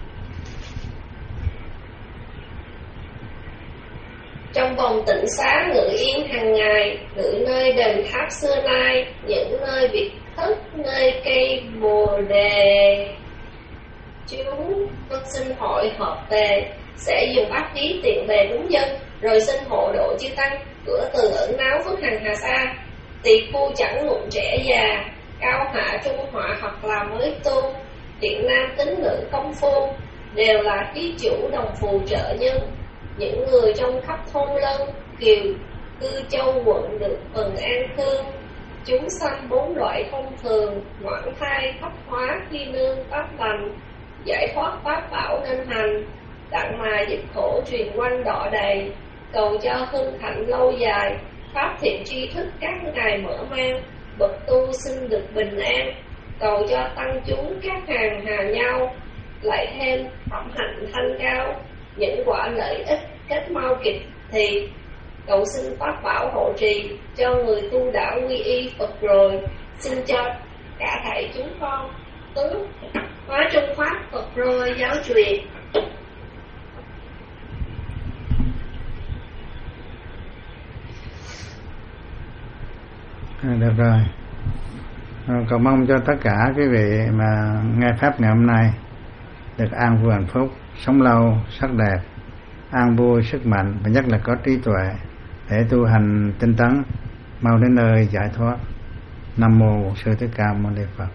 trong vòng tịnh xá ngự yên hàng ngày, ngự nơi đền tháp xưa nay, những nơi biệt thất, nơi cây bồ đề. Chúng con xin hội hợp tề, sẽ dùng bát trí tiện bề đúng dân, rồi xin hộ độ chư tăng, cửa từ ẩn náu phước hằng hà sa, tỳ phu chẳng ngụm trẻ già, cao hạ trung họa hoặc là mới tu, thiện nam tín nữ công phu, đều là thí chủ đồng phù trợ nhân. Những người trong khắp thôn lân, kiều, cư châu quận được phần an thương. Chúng sanh bốn loại thông thường, ngoãn thai, thấp hóa, khi nương, pháp lành, giải thoát pháp bảo nên hành, đặng mà dịch khổ truyền quanh đọ đầy, cầu cho hưng thạnh lâu dài, pháp thiện tri thức các ngài mở mang, bậc tu xin được bình an, cầu cho tăng chúng các hàng hà nhau, lại thêm phẩm hạnh thanh cao, những quả lợi ích kết mau kịp thì, cầu xin pháp bảo hộ trì cho người tu đạo quy y Phật rồi, xin cho cả thảy chúng con tứ hóa trung pháp Phật rồi giáo truyền. À, được rồi. À, cầu mong cho tất cả quý vị mà nghe pháp ngày hôm nay được an vui hạnh phúc, sống lâu sắc đẹp, an vui sức mạnh, và nhất là có trí tuệ để tu hành tinh tấn, mau đến nơi giải thoát. Nam mô Sư Thích Ca Mâu Ni Phật.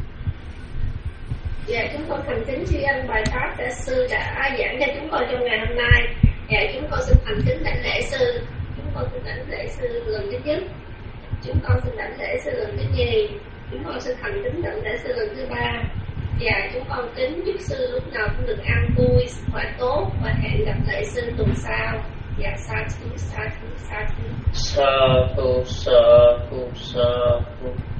Dạ, chúng con thành kính tri ân bài pháp đã sư đã giảng cho chúng con trong ngày hôm nay. Dạ, chúng con xin thành kính đảnh lễ sư. Chúng con xin đảnh lễ sư lần thứ nhất. Chúng con xin đảnh lễ sư lần thứ nhì. Chúng con xin thành kính đảnh lễ sư lần thứ ba. Dạ, chúng con kính giúp sư lúc nào cũng được an vui, khỏe tốt, và hẹn gặp lại sư tuần sau. Dạ, sa thu, sa thu, sa thu. Sa thu, sa thu, sa thu.